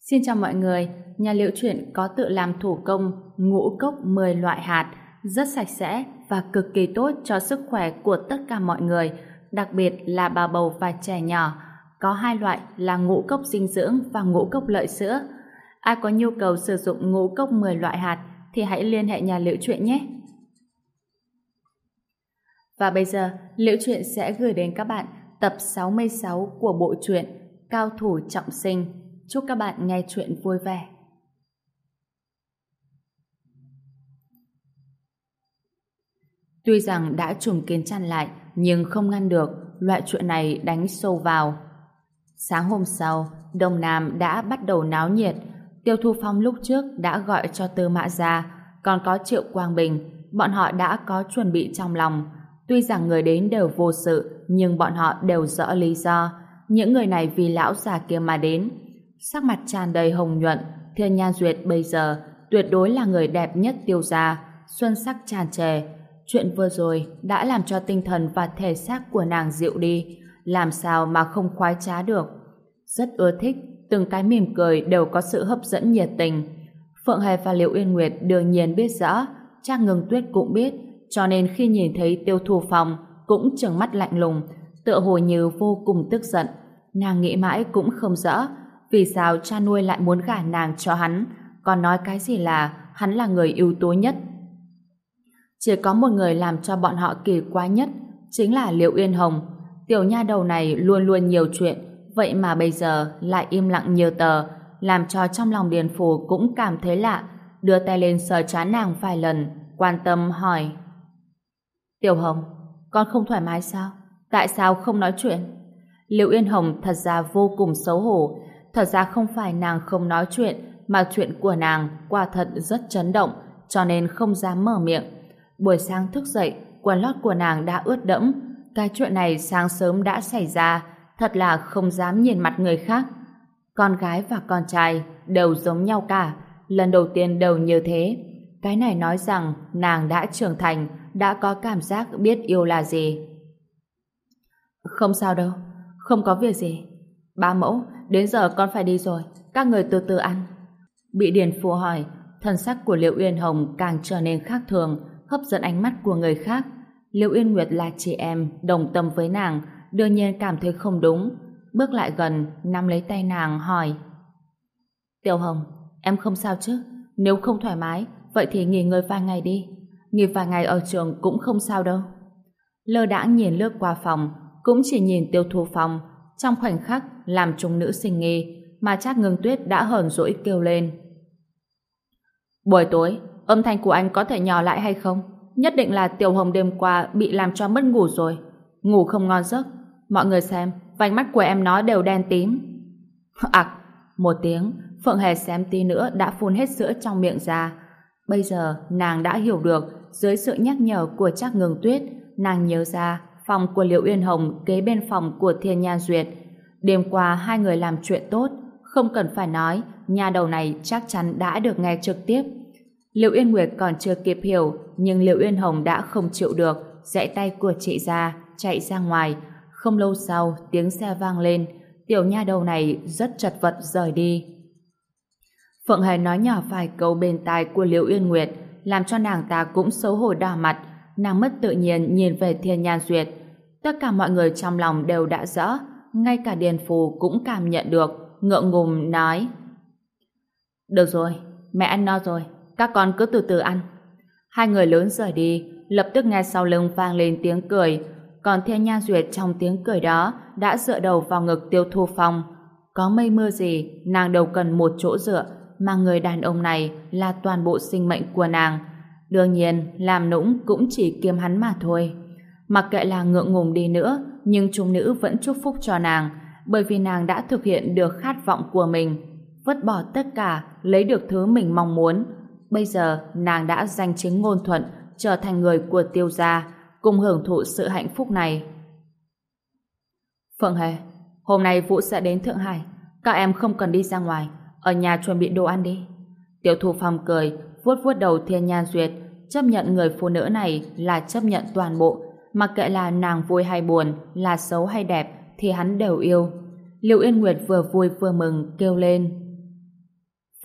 Xin chào mọi người, nhà Liễu Chuyện có tự làm thủ công ngũ cốc 10 loại hạt, rất sạch sẽ và cực kỳ tốt cho sức khỏe của tất cả mọi người, đặc biệt là bà bầu và trẻ nhỏ. Có hai loại là ngũ cốc dinh dưỡng và ngũ cốc lợi sữa. Ai có nhu cầu sử dụng ngũ cốc 10 loại hạt thì hãy liên hệ nhà Liễu Chuyện nhé. Và bây giờ, Liễu Chuyện sẽ gửi đến các bạn tập 66 của bộ truyện Cao thủ trọng sinh. Chúc các bạn nghe chuyện vui vẻ. Tuy rằng đã trùm kín chăn lại, nhưng không ngăn được loại chuyện này đánh sâu vào. Sáng hôm sau, Đông Nam đã bắt đầu náo nhiệt. Tiêu Thu Phong lúc trước đã gọi cho Tư Mã ra, còn có Triệu Quang Bình, bọn họ đã có chuẩn bị trong lòng. Tuy rằng người đến đều vô sự, nhưng bọn họ đều rõ lý do. Những người này vì lão già kia mà đến. Sắc mặt tràn đầy hồng nhuận, Thiên Nhan Duyệt bây giờ tuyệt đối là người đẹp nhất Tiêu gia, xuân sắc tràn trề. Chuyện vừa rồi đã làm cho tinh thần và thể xác của nàng dịu đi, làm sao mà không khoái trá được. Rất ưa thích, từng cái mỉm cười đều có sự hấp dẫn nhiệt tình. Phượng Hề và Liễu Uyên Nguyệt đương nhiên biết rõ, Trác Ngưng Tuyết cũng biết, cho nên khi nhìn thấy Tiêu Thu Phong cũng trừng mắt lạnh lùng, tựa hồ như vô cùng tức giận. Nàng nghĩ mãi cũng không rõ vì sao cha nuôi lại muốn gả nàng cho hắn, còn nói cái gì là hắn là người ưu tú nhất. Chỉ có một người làm cho bọn họ kỳ quái nhất, chính là Liễu Uyên Hồng. Tiểu nha đầu này luôn luôn nhiều chuyện, vậy mà bây giờ lại im lặng như tờ, làm cho trong lòng Điền Phủ cũng cảm thấy lạ, đưa tay lên sờ trán nàng vài lần, quan tâm hỏi: Tiểu Hồng, con không thoải mái sao? Tại sao không nói chuyện? Liễu Uyên Hồng thật ra vô cùng xấu hổ. Thật ra không phải nàng không nói chuyện, mà chuyện của nàng quả thật rất chấn động, cho nên không dám mở miệng. Buổi sáng thức dậy, quần lót của nàng đã ướt đẫm. Cái chuyện này sáng sớm đã xảy ra, thật là không dám nhìn mặt người khác. Con gái và con trai đều giống nhau cả, lần đầu tiên đều như thế. Cái này nói rằng nàng đã trưởng thành, đã có cảm giác biết yêu là gì. Không sao đâu, không có việc gì. Bá mẫu, đến giờ con phải đi rồi, các người từ từ ăn. Bị Điền Phu hỏi, thần sắc của Liễu Uyên Hồng càng trở nên khác thường, hấp dẫn ánh mắt của người khác. Liễu Uyên Nguyệt là chị em, đồng tâm với nàng, đương nhiên cảm thấy không đúng. Bước lại gần, nắm lấy tay nàng hỏi: Tiểu Hồng, em không sao chứ? Nếu không thoải mái, vậy thì nghỉ ngơi vài ngày đi. Nghỉ vài ngày ở trường cũng không sao đâu. Lơ đãng nhìn lướt qua phòng, cũng chỉ nhìn Tiêu Thu Phong, trong khoảnh khắc làm chúng nữ sinh nghi, mà Trác Ngưng Tuyết đã hờn dỗi kêu lên: Buổi tối, âm thanh của anh có thể nhỏ lại hay không? Nhất định là Tiểu Hồng đêm qua bị làm cho mất ngủ rồi, ngủ không ngon giấc. Mọi người xem, vành mắt của em nó đều đen tím. Ặc, một tiếng, Phượng Hề xém tí nữa đã phun hết sữa trong miệng ra. Bây giờ nàng đã hiểu được, dưới sự nhắc nhở của Trác Ngưng Tuyết, nàng nhớ ra phòng của Liễu Uyên Hồng kế bên phòng của Thiên Nhan Duyệt. Đêm qua hai người làm chuyện tốt, không cần phải nói, nhà đầu này chắc chắn đã được nghe trực tiếp. Liễu Uyên Nguyệt còn chưa kịp hiểu, nhưng Liễu Uyên Hồng đã không chịu được, giãy tay của chị ra, chạy ra ngoài. Không lâu sau, tiếng xe vang lên, tiểu nha đầu này rất chật vật rời đi. Phượng Hề nói nhỏ vài câu bên tai của Liễu Uyên Nguyệt, làm cho nàng ta cũng xấu hổ đỏ mặt. Nàng mất tự nhiên nhìn về Thiên Nhan Duyệt. Tất cả mọi người trong lòng đều đã rõ, ngay cả Điền Phù cũng cảm nhận được, ngượng ngùng nói: Được rồi, mẹ ăn no rồi, các con cứ từ từ ăn. Hai người lớn rời đi, lập tức nghe sau lưng vang lên tiếng cười, còn Thiên Nhan Duyệt trong tiếng cười đó đã dựa đầu vào ngực Tiêu Thu Phong. Có mây mưa gì, nàng đâu cần một chỗ dựa, mà người đàn ông này là toàn bộ sinh mệnh của nàng. Đương nhiên, làm nũng cũng chỉ kiếm hắn mà thôi. Mặc kệ là ngượng ngùng đi nữa, nhưng chúng nữ vẫn chúc phúc cho nàng, bởi vì nàng đã thực hiện được khát vọng của mình, vứt bỏ tất cả, lấy được thứ mình mong muốn. Bây giờ, nàng đã danh chính ngôn thuận, trở thành người của Tiêu gia, cùng hưởng thụ sự hạnh phúc này. Phượng Hề, hôm nay Vũ sẽ đến Thượng Hải, các em không cần đi ra ngoài, ở nhà chuẩn bị đồ ăn đi. Tiêu Thu Phong cười, vuốt vuốt đầu Thiên Nhan Duyệt, chấp nhận người phụ nữ này là chấp nhận toàn bộ, mặc kệ là nàng vui hay buồn, là xấu hay đẹp, thì hắn đều yêu. Liễu Yên Nguyệt vừa vui vừa mừng kêu lên: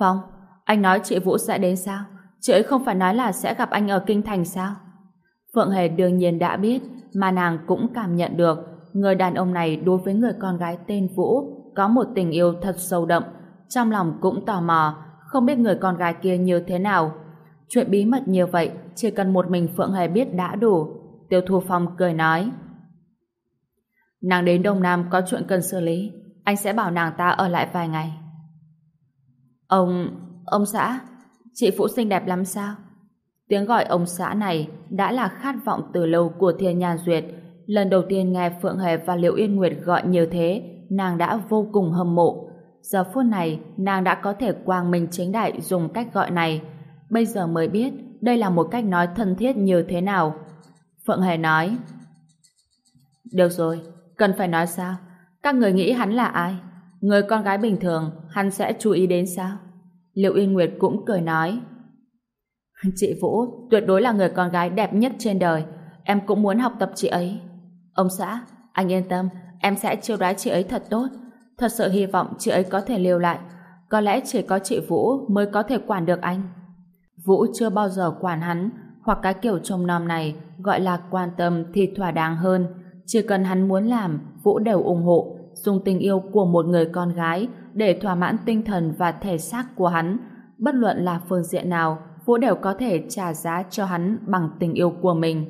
Phong, anh nói chị Vũ sẽ đến sao? Chị ấy không phải nói là sẽ gặp anh ở Kinh Thành sao? Phượng Hề đương nhiên đã biết, mà nàng cũng cảm nhận được người đàn ông này đối với người con gái tên Vũ có một tình yêu thật sâu đậm. Trong lòng cũng tò mò, không biết người con gái kia như thế nào. Chuyện bí mật như vậy, chỉ cần một mình Phượng Hề biết đã đủ. Tiêu Thu Phong cười nói, nàng đến Đông Nam có chuyện cần xử lý, anh sẽ bảo nàng ta ở lại vài ngày. Ông xã, chị Phụ xinh đẹp lắm sao? Tiếng gọi ông xã này đã là khát vọng từ lâu của Thiên Nhan Duyệt. Lần đầu tiên nghe Phượng Hề và Liễu Yên Nguyệt gọi như thế, nàng đã vô cùng hâm mộ. Giờ phút này, nàng đã có thể quang minh chính đại dùng cách gọi này. Bây giờ mới biết đây là một cách nói thân thiết như thế nào. Phượng Hề nói, được rồi, cần phải nói sao? Các người nghĩ hắn là ai? Người con gái bình thường, hắn sẽ chú ý đến sao? Liễu Yên Nguyệt cũng cười nói, chị Vũ tuyệt đối là người con gái đẹp nhất trên đời. Em cũng muốn học tập chị ấy. Ông xã, anh yên tâm, em sẽ chiêu đãi chị ấy thật tốt. Thật sự hy vọng chị ấy có thể lưu lại. Có lẽ chỉ có chị Vũ mới có thể quản được anh. Vũ chưa bao giờ quản hắn, hoặc cái kiểu trông nom này gọi là quan tâm thì thỏa đáng hơn. Chỉ cần hắn muốn làm, Vũ đều ủng hộ, dùng tình yêu của một người con gái để thỏa mãn tinh thần và thể xác của hắn. Bất luận là phương diện nào, Vũ đều có thể trả giá cho hắn bằng tình yêu của mình.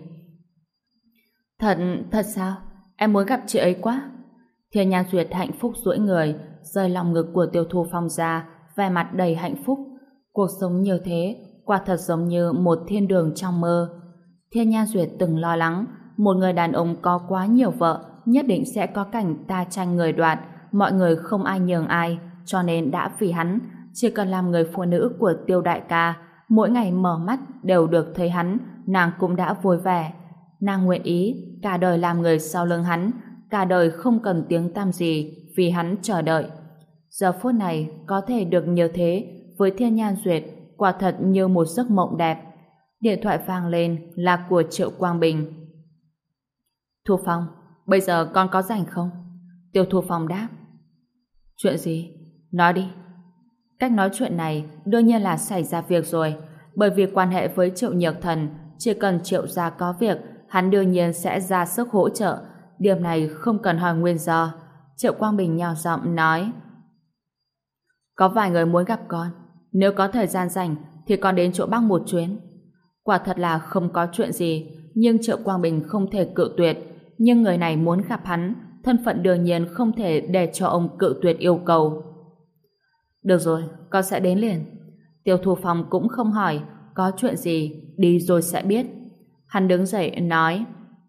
Thật sao? Em muốn gặp chị ấy quá. Thiên Nhan Duyệt hạnh phúc duỗi người, rời lòng ngực của Tiêu Thu Phong ra, vẻ mặt đầy hạnh phúc. Cuộc sống như thế, quả thật giống như một thiên đường trong mơ. Thiên Nhan Duyệt từng lo lắng, một người đàn ông có quá nhiều vợ, nhất định sẽ có cảnh ta tranh người đoạt, mọi người không ai nhường ai, cho nên đã vì hắn, chỉ cần làm người phụ nữ của Tiêu đại ca, mỗi ngày mở mắt đều được thấy hắn, nàng cũng đã vui vẻ. Nàng nguyện ý cả đời làm người sau lưng hắn, cả đời không cần tiếng tăm gì vì hắn chờ đợi. Giờ phút này có thể được như thế với Thiên Nhan Duyệt quả thật như một giấc mộng đẹp. Điện thoại vang lên là của Triệu Quang Bình. Thu Phong, bây giờ con có rảnh không? Tiêu Thu Phong đáp. Chuyện gì? Nói đi. Cách nói chuyện này đương nhiên là xảy ra việc rồi, bởi vì quan hệ với Triệu Nhược Thần, chỉ cần Triệu gia có việc, hắn đương nhiên sẽ ra sức hỗ trợ. Điểm này không cần hỏi nguyên do. Triệu Quang Bình nhỏ giọng nói, có vài người muốn gặp con, nếu có thời gian rảnh thì con đến chỗ bác một chuyến. Quả thật là không có chuyện gì, nhưng Triệu Quang Bình không thể cự tuyệt. Nhưng người này muốn gặp hắn, thân phận đương nhiên không thể để cho ông cự tuyệt yêu cầu. Được rồi, con sẽ đến liền. Tiêu Thu Phong cũng không hỏi, có chuyện gì, đi rồi sẽ biết. Hắn đứng dậy nói,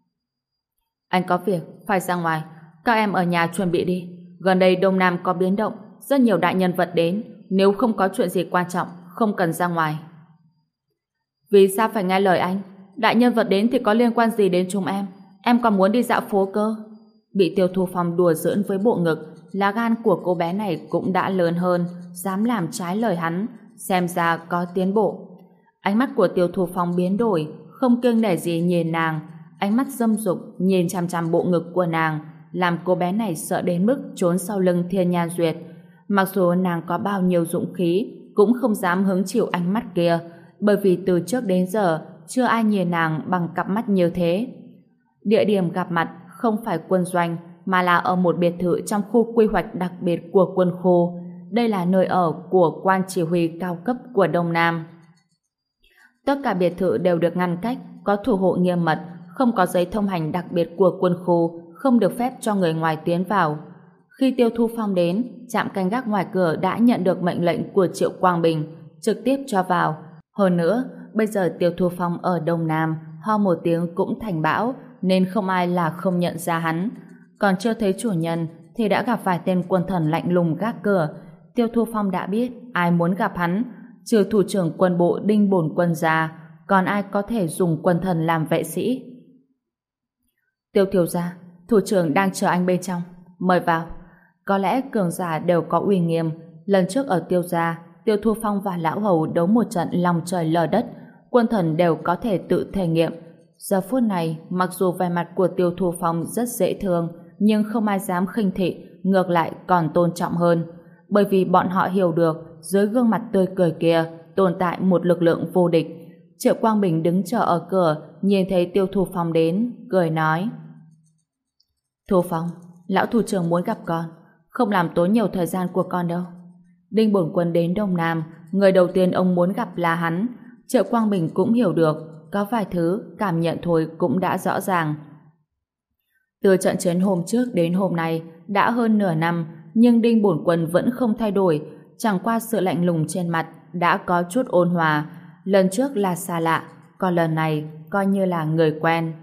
anh có việc, phải ra ngoài, các em ở nhà chuẩn bị đi. Gần đây Đông Nam có biến động, rất nhiều đại nhân vật đến, nếu không có chuyện gì quan trọng, không cần ra ngoài. Vì sao phải nghe lời anh? Đại nhân vật đến thì có liên quan gì đến chúng em còn muốn đi dạo phố cơ. Bị Tiêu Thu Phong đùa giỡn với bộ ngực, lá gan của cô bé này cũng đã lớn hơn, dám làm trái lời hắn, xem ra có tiến bộ. Ánh mắt của Tiêu Thu Phong biến đổi, không kiêng nể gì nhìn nàng, ánh mắt dâm dục nhìn chằm chằm bộ ngực của nàng, làm cô bé này sợ đến mức trốn sau lưng Thiên Nhan Duyệt. Mặc dù nàng có bao nhiêu dũng khí, cũng không dám hứng chịu ánh mắt kia, bởi vì từ trước đến giờ chưa ai nhìn nàng bằng cặp mắt như thế. Địa điểm gặp mặt không phải quân doanh, mà là ở một biệt thự trong khu quy hoạch đặc biệt của quân khu. Đây là nơi ở của quan chỉ huy cao cấp của Đông Nam. Tất cả biệt thự đều được ngăn cách, có thủ hộ nghiêm mật, không có giấy thông hành đặc biệt của quân khu, không được phép cho người ngoài tiến vào. Khi Tiêu Thu Phong đến, trạm canh gác ngoài cửa đã nhận được mệnh lệnh của Triệu Quang Bình, trực tiếp cho vào. Hơn nữa, bây giờ Tiêu Thu Phong ở Đông Nam, ho một tiếng cũng thành bão, nên không ai là không nhận ra hắn. Còn chưa thấy chủ nhân, thì đã gặp vài tên quân thần lạnh lùng gác cửa. Tiêu Thu Phong đã biết ai muốn gặp hắn, trừ thủ trưởng quân bộ Đinh Bổn Quân ra, còn ai có thể dùng quân thần làm vệ sĩ. Tiêu thiếu gia, thủ trưởng đang chờ anh bên trong, mời vào. Có lẽ cường giả đều có uy nghiêm. Lần trước ở Tiêu gia, Tiêu Thu Phong và lão hầu đấu một trận lòng trời lở đất, quân thần đều có thể tự thể nghiệm. Giờ phút này, mặc dù vẻ mặt của Tiêu Thu Phong rất dễ thương, nhưng không ai dám khinh thị, ngược lại còn tôn trọng hơn, bởi vì bọn họ hiểu được dưới gương mặt tươi cười kia tồn tại một lực lượng vô địch. Triệu Quang Bình đứng chờ ở cửa, nhìn thấy Tiêu Thu Phong đến, cười nói: Thu Phong, lão thủ trưởng muốn gặp con, không làm tốn nhiều thời gian của con đâu. Đinh Bổn Quân đến Đông Nam, người đầu tiên ông muốn gặp là hắn. Triệu Quang Bình cũng hiểu được, có vài thứ cảm nhận thôi cũng đã rõ ràng. Từ trận chiến hôm trước đến hôm nay đã hơn nửa năm, nhưng Đinh Bổn Quân vẫn không thay đổi, chẳng qua sự lạnh lùng trên mặt đã có chút ôn hòa. Lần trước là xa lạ, còn lần này coi như là người quen.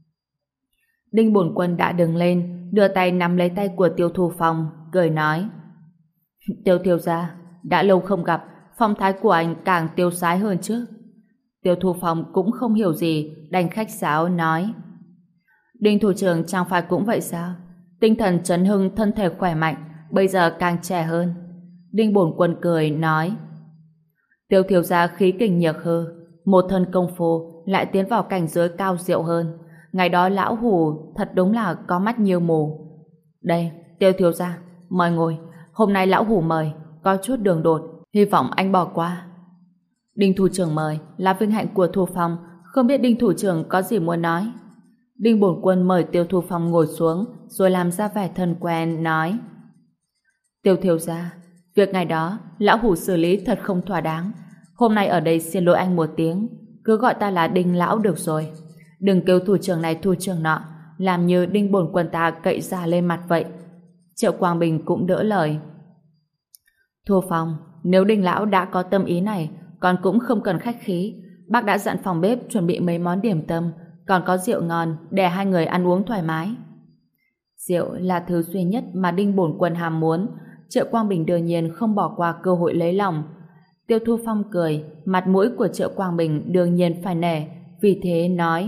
Đinh Bổn Quân đã đứng lên, đưa tay nắm lấy tay của Tiêu Thu Phong, cười nói: Tiêu thiếu gia, đã lâu không gặp, phong thái của anh càng tiêu sái hơn trước. Tiêu Thu Phong cũng không hiểu gì, đành khách sáo nói: Đinh thủ trưởng chẳng phải cũng vậy sao? Tinh thần chấn hưng, thân thể khỏe mạnh, bây giờ càng trẻ hơn. Đinh Bổn Quân cười nói: Tiêu thiếu gia khí kình nhược hư, một thân công phu lại tiến vào cảnh giới cao diệu hơn. Ngày đó lão hủ thật đúng là có mắt như mù. Đây, Tiêu thiếu gia, mời ngồi. Hôm nay lão hủ mời, có chút đường đột, hy vọng anh bỏ qua. Đinh thủ trưởng mời là vinh hạnh của Thu Phong, không biết Đinh thủ trưởng có gì muốn nói. Đinh Bổn Quân mời Tiêu Thu Phong ngồi xuống, rồi làm ra vẻ thân quen, nói: Tiêu thiếu gia, việc ngày đó lão hủ xử lý thật không thỏa đáng. Hôm nay ở đây xin lỗi anh một tiếng, cứ gọi ta là Đinh lão được rồi. Đừng kêu thủ trưởng này thủ trưởng nọ, làm như Đinh Bổn Quân ta cậy ra lên mặt vậy. Triệu Quang Bình cũng đỡ lời: Thu Phong, nếu Đinh lão đã có tâm ý này, con cũng không cần khách khí. Bác đã dặn phòng bếp chuẩn bị mấy món điểm tâm, còn có rượu ngon để hai người ăn uống thoải mái. Rượu là thứ duy nhất mà Đinh Bổn Quân ham muốn. Triệu Quang Bình đương nhiên không bỏ qua cơ hội lấy lòng. Tiêu Thu Phong cười, mặt mũi của Triệu Quang Bình đương nhiên phải nể, vì thế nói: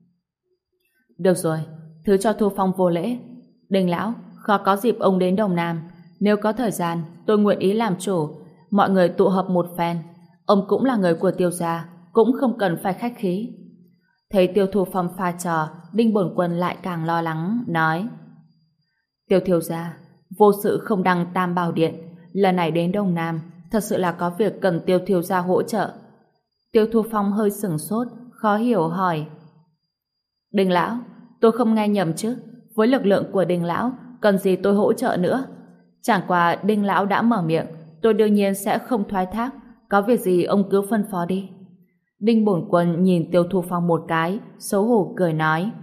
Được rồi, thứ cho Thu Phong vô lễ. Đinh lão, khó có dịp ông đến Đông Nam, nếu có thời gian tôi nguyện ý làm chủ. Mọi người tụ hợp một phen, ông cũng là người của Tiêu gia, cũng không cần phải khách khí. Thấy Tiêu Thu Phong pha trò, Đinh Bổn Quân lại càng lo lắng, nói: Tiêu thiếu gia, vô sự không đăng Tam Bảo Điện, lần này đến Đông Nam thật sự là có việc cần Tiêu thiếu gia hỗ trợ. Tiêu Thu Phong hơi sửng sốt, khó hiểu hỏi: Đinh lão, tôi không nghe nhầm chứ? Với lực lượng của Đinh lão, cần gì tôi hỗ trợ nữa? Chẳng qua Đinh lão đã mở miệng, tôi đương nhiên sẽ không thoái thác. Có việc gì ông cứ phân phó đi. Đinh Bổn Quân nhìn Tiêu Thu Phong một cái, xấu hổ cười nói: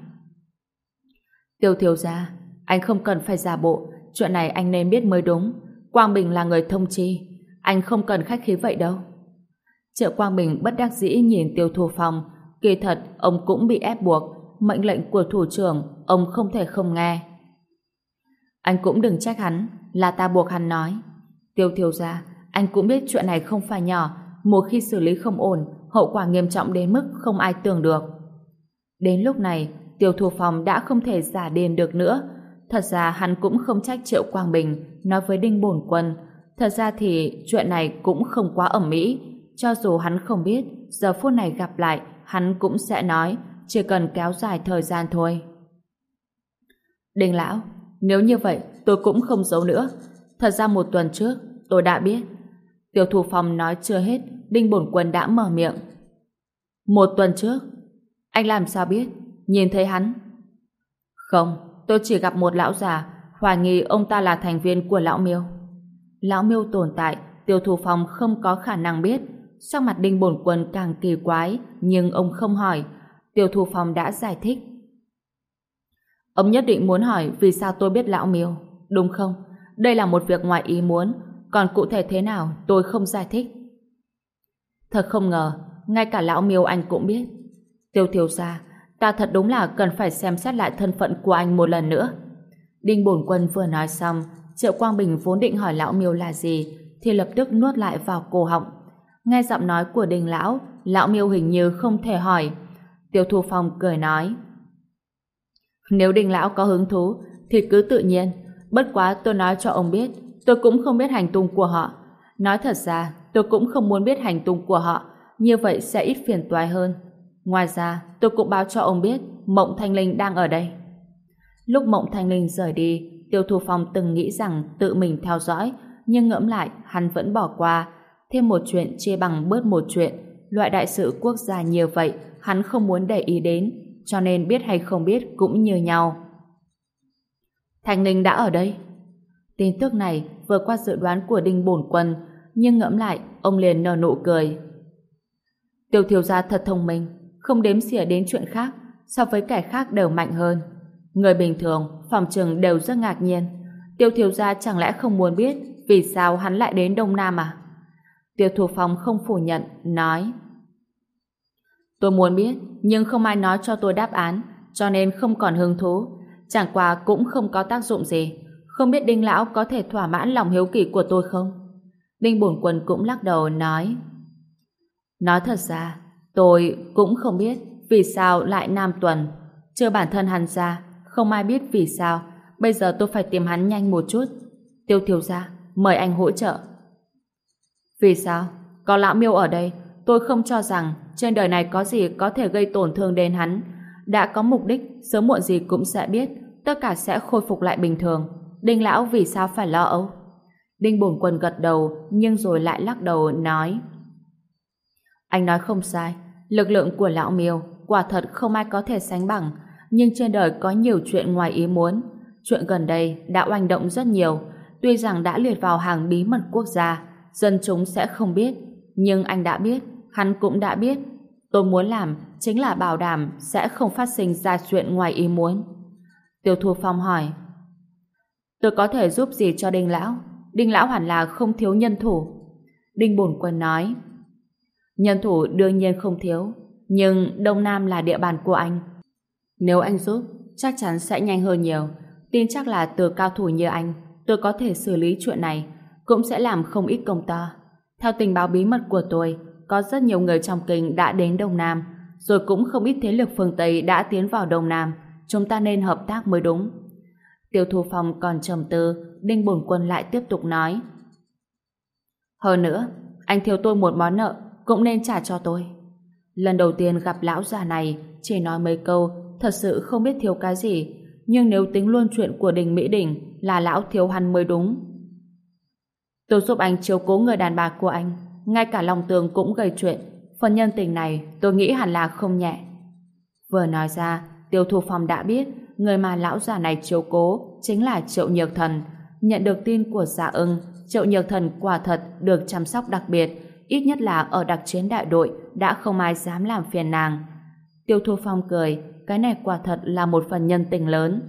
Tiêu thiếu gia, anh không cần phải giả bộ, chuyện này anh nên biết mới đúng. Quang Bình là người thông chi, anh không cần khách khí vậy đâu. Triệu Quang Bình bất đắc dĩ nhìn Tiêu Thu Phong, kỳ thật ông cũng bị ép buộc, mệnh lệnh của thủ trưởng ông không thể không nghe. Anh cũng đừng trách hắn, là ta buộc hắn nói. Tiêu thiếu gia, anh cũng biết chuyện này không phải nhỏ, một khi xử lý không ổn, hậu quả nghiêm trọng đến mức không ai tưởng được. Đến lúc này, Tiêu Thu Phong đã không thể giả điên được nữa. Thật ra hắn cũng không trách Triệu Quang Bình nói với Đinh Bổn Quân. Thật ra thì chuyện này cũng không quá ẩm mỹ. Cho dù hắn không biết, giờ phút này gặp lại, hắn cũng sẽ nói, chỉ cần kéo dài thời gian thôi. Đinh lão, nếu như vậy, tôi cũng không giấu nữa. Thật ra một tuần trước, tôi đã biết. Tiêu Thu Phong nói chưa hết, Đinh Bổn Quân đã mở miệng. Một tuần trước? Anh làm sao biết? Nhìn thấy hắn? Không, tôi chỉ gặp một lão già, hoài nghi ông ta là thành viên của lão Miêu. Lão Miêu tồn tại, Tiêu Thu Phong không có khả năng biết. Sắc mặt Đinh Bổn Quân càng kỳ quái, nhưng ông không hỏi. Tiêu Thu Phong đã giải thích. Ông nhất định muốn hỏi vì sao tôi biết lão Miêu, đúng không? Đây là một việc ngoài ý muốn, còn cụ thể thế nào tôi không giải thích. Thật không ngờ, ngay cả lão Miêu anh cũng biết. Tiêu thiếu gia, ta thật đúng là cần phải xem xét lại thân phận của anh một lần nữa. Đinh Bổn Quân vừa nói xong, Triệu Quang Bình vốn định hỏi lão Miêu là gì, thì lập tức nuốt lại vào cổ họng. Nghe giọng nói của Đinh lão, lão Miêu hình như không thể hỏi. Tiêu Thu Phong cười nói: Nếu Đinh lão có hứng thú, thì cứ tự nhiên. Bất quá tôi nói cho ông biết, tôi cũng không biết hành tung của họ. Nói thật ra, tôi cũng không muốn biết hành tung của họ, như vậy sẽ ít phiền toái hơn. Ngoài ra, tôi cũng báo cho ông biết Mộng Thanh Linh đang ở đây. Lúc Mộng Thanh Linh rời đi, Tiêu Thu Phong từng nghĩ rằng tự mình theo dõi, nhưng ngẫm lại, hắn vẫn bỏ qua. Thêm một chuyện chia bằng bớt một chuyện. Loại đại sự quốc gia như vậy hắn không muốn để ý đến, cho nên biết hay không biết cũng như nhau. Thành Ninh đã ở đây. Tin tức này vừa qua dự đoán của Đinh Bổn Quân, nhưng ngẫm lại ông liền nở nụ cười. Tiêu thiếu gia thật thông minh, không đếm xỉa đến chuyện khác, so với kẻ khác đều mạnh hơn. Người bình thường phòng chừng đều rất ngạc nhiên. Tiêu thiếu gia chẳng lẽ không muốn biết vì sao hắn lại đến Đông Nam à? Tiêu Thu Phong không phủ nhận, nói: Tôi muốn biết, nhưng không ai nói cho tôi đáp án, cho nên không còn hứng thú. Chẳng qua cũng không có tác dụng gì. Không biết Đinh lão có thể thỏa mãn lòng hiếu kỳ của tôi không? Đinh Bổn Quân cũng lắc đầu nói: Nói thật ra, tôi cũng không biết vì sao lại Nam Tuần. Chưa bản thân hắn ra, không ai biết vì sao. Bây giờ tôi phải tìm hắn nhanh một chút. Tiêu thiếu gia, mời anh hỗ trợ. Vì sao? Có lão Miêu ở đây, tôi không cho rằng trên đời này có gì có thể gây tổn thương đến hắn. Đã có mục đích, sớm muộn gì cũng sẽ biết, tất cả sẽ khôi phục lại bình thường. Đinh lão vì sao phải lo âu? Đinh Bổn Quân gật đầu, nhưng rồi lại lắc đầu nói: Anh nói không sai, lực lượng của lão Miêu quả thật không ai có thể sánh bằng, nhưng trên đời có nhiều chuyện ngoài ý muốn. Chuyện gần đây đã oanh động rất nhiều, tuy rằng đã liệt vào hàng bí mật quốc gia, dân chúng sẽ không biết, nhưng anh đã biết, hắn cũng đã biết. Tôi muốn làm chính là bảo đảm sẽ không phát sinh ra chuyện ngoài ý muốn. Tiêu Thu Phong hỏi: Tôi có thể giúp gì cho Đinh lão? Đinh lão hẳn là không thiếu nhân thủ. Đinh Bổn Quân nói: Nhân thủ đương nhiên không thiếu, nhưng Đông Nam là địa bàn của anh. Nếu anh giúp, chắc chắn sẽ nhanh hơn nhiều. Tin chắc là từ cao thủ như anh, tôi có thể xử lý chuyện này, cũng sẽ làm không ít công to. Theo tình báo bí mật của tôi, có rất nhiều người trong kinh đã đến Đông Nam, rồi cũng không ít thế lực phương Tây đã tiến vào Đông Nam. Chúng ta nên hợp tác mới đúng. Tiêu Thu Phong còn trầm tư, Đinh Bổn Quân lại tiếp tục nói: Hơn nữa, anh thiếu tôi một món nợ, cũng nên trả cho tôi. Lần đầu tiên gặp lão già này, chỉ nói mấy câu, thật sự không biết thiếu cái gì, nhưng nếu tính luôn chuyện của Đình Mỹ Đình là lão thiếu hắn mới đúng. Tôi giúp anh chiếu cố người đàn bà của anh, ngay cả lòng tường cũng gây chuyện, phần nhân tình này tôi nghĩ hẳn là không nhẹ. Vừa nói ra, Tiêu Thu Phong đã biết người mà lão già này chiếu cố chính là Triệu Nhược Thần. Nhận được tin của Dạ Ưng, Triệu Nhược Thần quả thật được chăm sóc đặc biệt, ít nhất là ở đặc chiến đại đội đã không ai dám làm phiền nàng. Tiêu Thu Phong cười, cái này quả thật là một phần nhân tình lớn.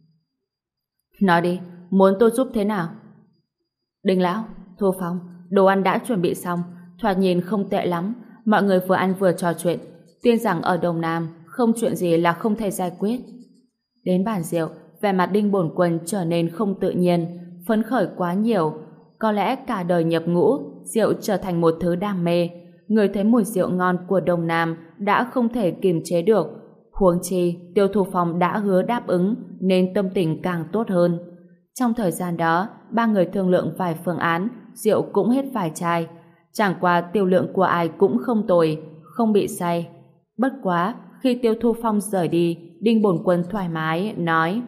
Nói đi, muốn tôi giúp thế nào? Đinh lão, Thu Phong, đồ ăn đã chuẩn bị xong, thoạt nhìn không tệ lắm, mọi người vừa ăn vừa trò chuyện, tin rằng ở Đông Nam không chuyện gì là không thể giải quyết. Đến bàn rượu, vẻ mặt Đinh Bổn Quân trở nên không tự nhiên, phấn khởi quá nhiều. Có lẽ cả đời nhập ngũ, rượu trở thành một thứ đam mê. Người thấy mùi rượu ngon của Đông Nam đã không thể kiềm chế được. Huống chi, Tiêu Thu Phong đã hứa đáp ứng, nên tâm tình càng tốt hơn. Trong thời gian đó, ba người thương lượng vài phương án, rượu cũng hết vài chai. Chẳng qua tiêu lượng của ai cũng không tồi, không bị say. Bất quá, khi Tiêu Thu Phong rời đi, Đinh Bổn Quân thoải mái, nói: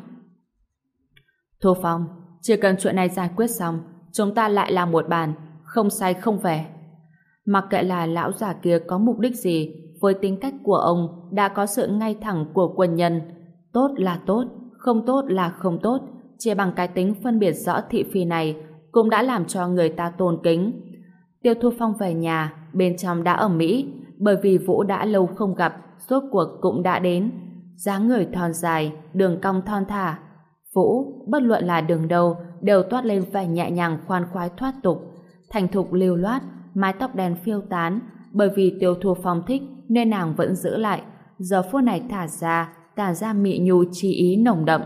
Thu Phong, chỉ cần chuyện này giải quyết xong, chúng ta lại làm một bàn, không say không về. Mặc kệ là lão già kia có mục đích gì, với tính cách của ông đã có sự ngay thẳng của quân nhân. Tốt là tốt, không tốt là không tốt, chỉ bằng cái tính phân biệt rõ thị phi này cũng đã làm cho người ta tôn kính. Tiêu Thu Phong về nhà, bên trong đã ầm ĩ, bởi vì Vũ đã lâu không gặp, rốt cuộc cũng đã đến. Dáng người thon dài, đường cong thon thả. Vũ, bất luận là đường đâu, đều toát lên vẻ nhẹ nhàng khoan khoái thoát tục, thành thục lưu loát, mái tóc đen phiêu tán. Bởi vì Tiêu Thu Phong thích nên nàng vẫn giữ lại, giờ phút này tản ra mị nhu chi ý nồng đậm.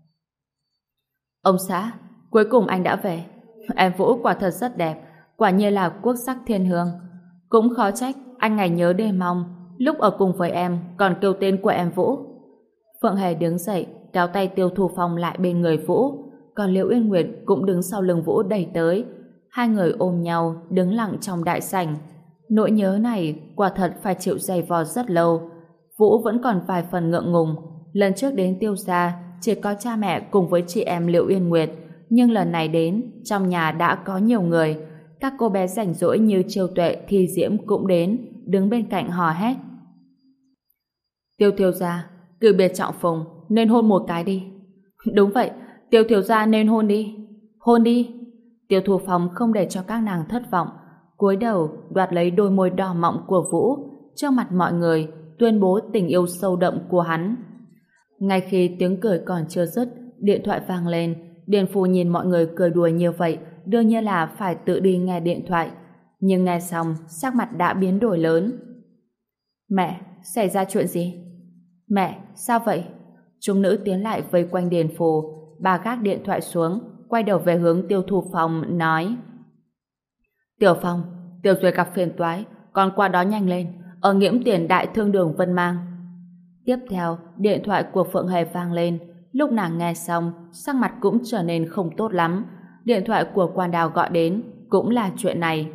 Ông xã, cuối cùng anh đã về. Em Vũ quả thật rất đẹp, quả nhiên là quốc sắc thiên hương. Cũng khó trách anh ngày nhớ đêm mong, lúc ở cùng với em còn kêu tên của em Vũ. Phượng Hề đứng dậy, kéo tay Tiêu Thu Phong lại bên người Vũ, còn Liễu Uyên Nguyệt cũng đứng sau lưng Vũ đẩy tới. Hai người ôm nhau đứng lặng trong đại sảnh. Nỗi nhớ này quả thật phải chịu dày vò rất lâu. Vũ vẫn còn vài phần ngượng ngùng. Lần trước đến Tiêu gia chỉ có cha mẹ cùng với chị em Liễu Uyên Nguyệt, nhưng lần này đến trong nhà đã có nhiều người. các cô bé rảnh rỗi như Chiêu Tuệ, Thi Diễm cũng đến, đứng bên cạnh hò hét. Tiêu thiếu gia, cử biệt trọng phùng, nên hôn một cái đi. Đúng vậy, Tiêu thiếu gia nên hôn đi. Hôn đi. Tiêu Thu Phong không để cho các nàng thất vọng, cúi đầu đoạt lấy đôi môi đỏ mọng của Vũ, trước mặt mọi người tuyên bố tình yêu sâu đậm của hắn. Ngay khi tiếng cười còn chưa dứt, điện thoại vang lên. Điền Phu nhìn mọi người cười đùa như vậy, đương nhiên là phải tự đi nghe điện thoại. Nhưng nghe xong, sắc mặt đã biến đổi lớn. Mẹ, xảy ra chuyện gì? Mẹ, sao vậy? Chúng nữ tiến lại vây quanh Điền Phu. Bà gác điện thoại xuống, quay đầu về hướng Tiêu Thu Phong, nói: Tiểu Phong, Tiểu Duệ gặp phiền toái, con qua đó nhanh lên, ở Nghiễm Tiền Đại Thương Đường Vân Mang. Tiếp theo, điện thoại của Phượng Hề vang lên. Lúc nàng nghe xong, sắc mặt cũng trở nên không tốt lắm. Điện thoại của Quan Đào gọi đến, cũng là chuyện này.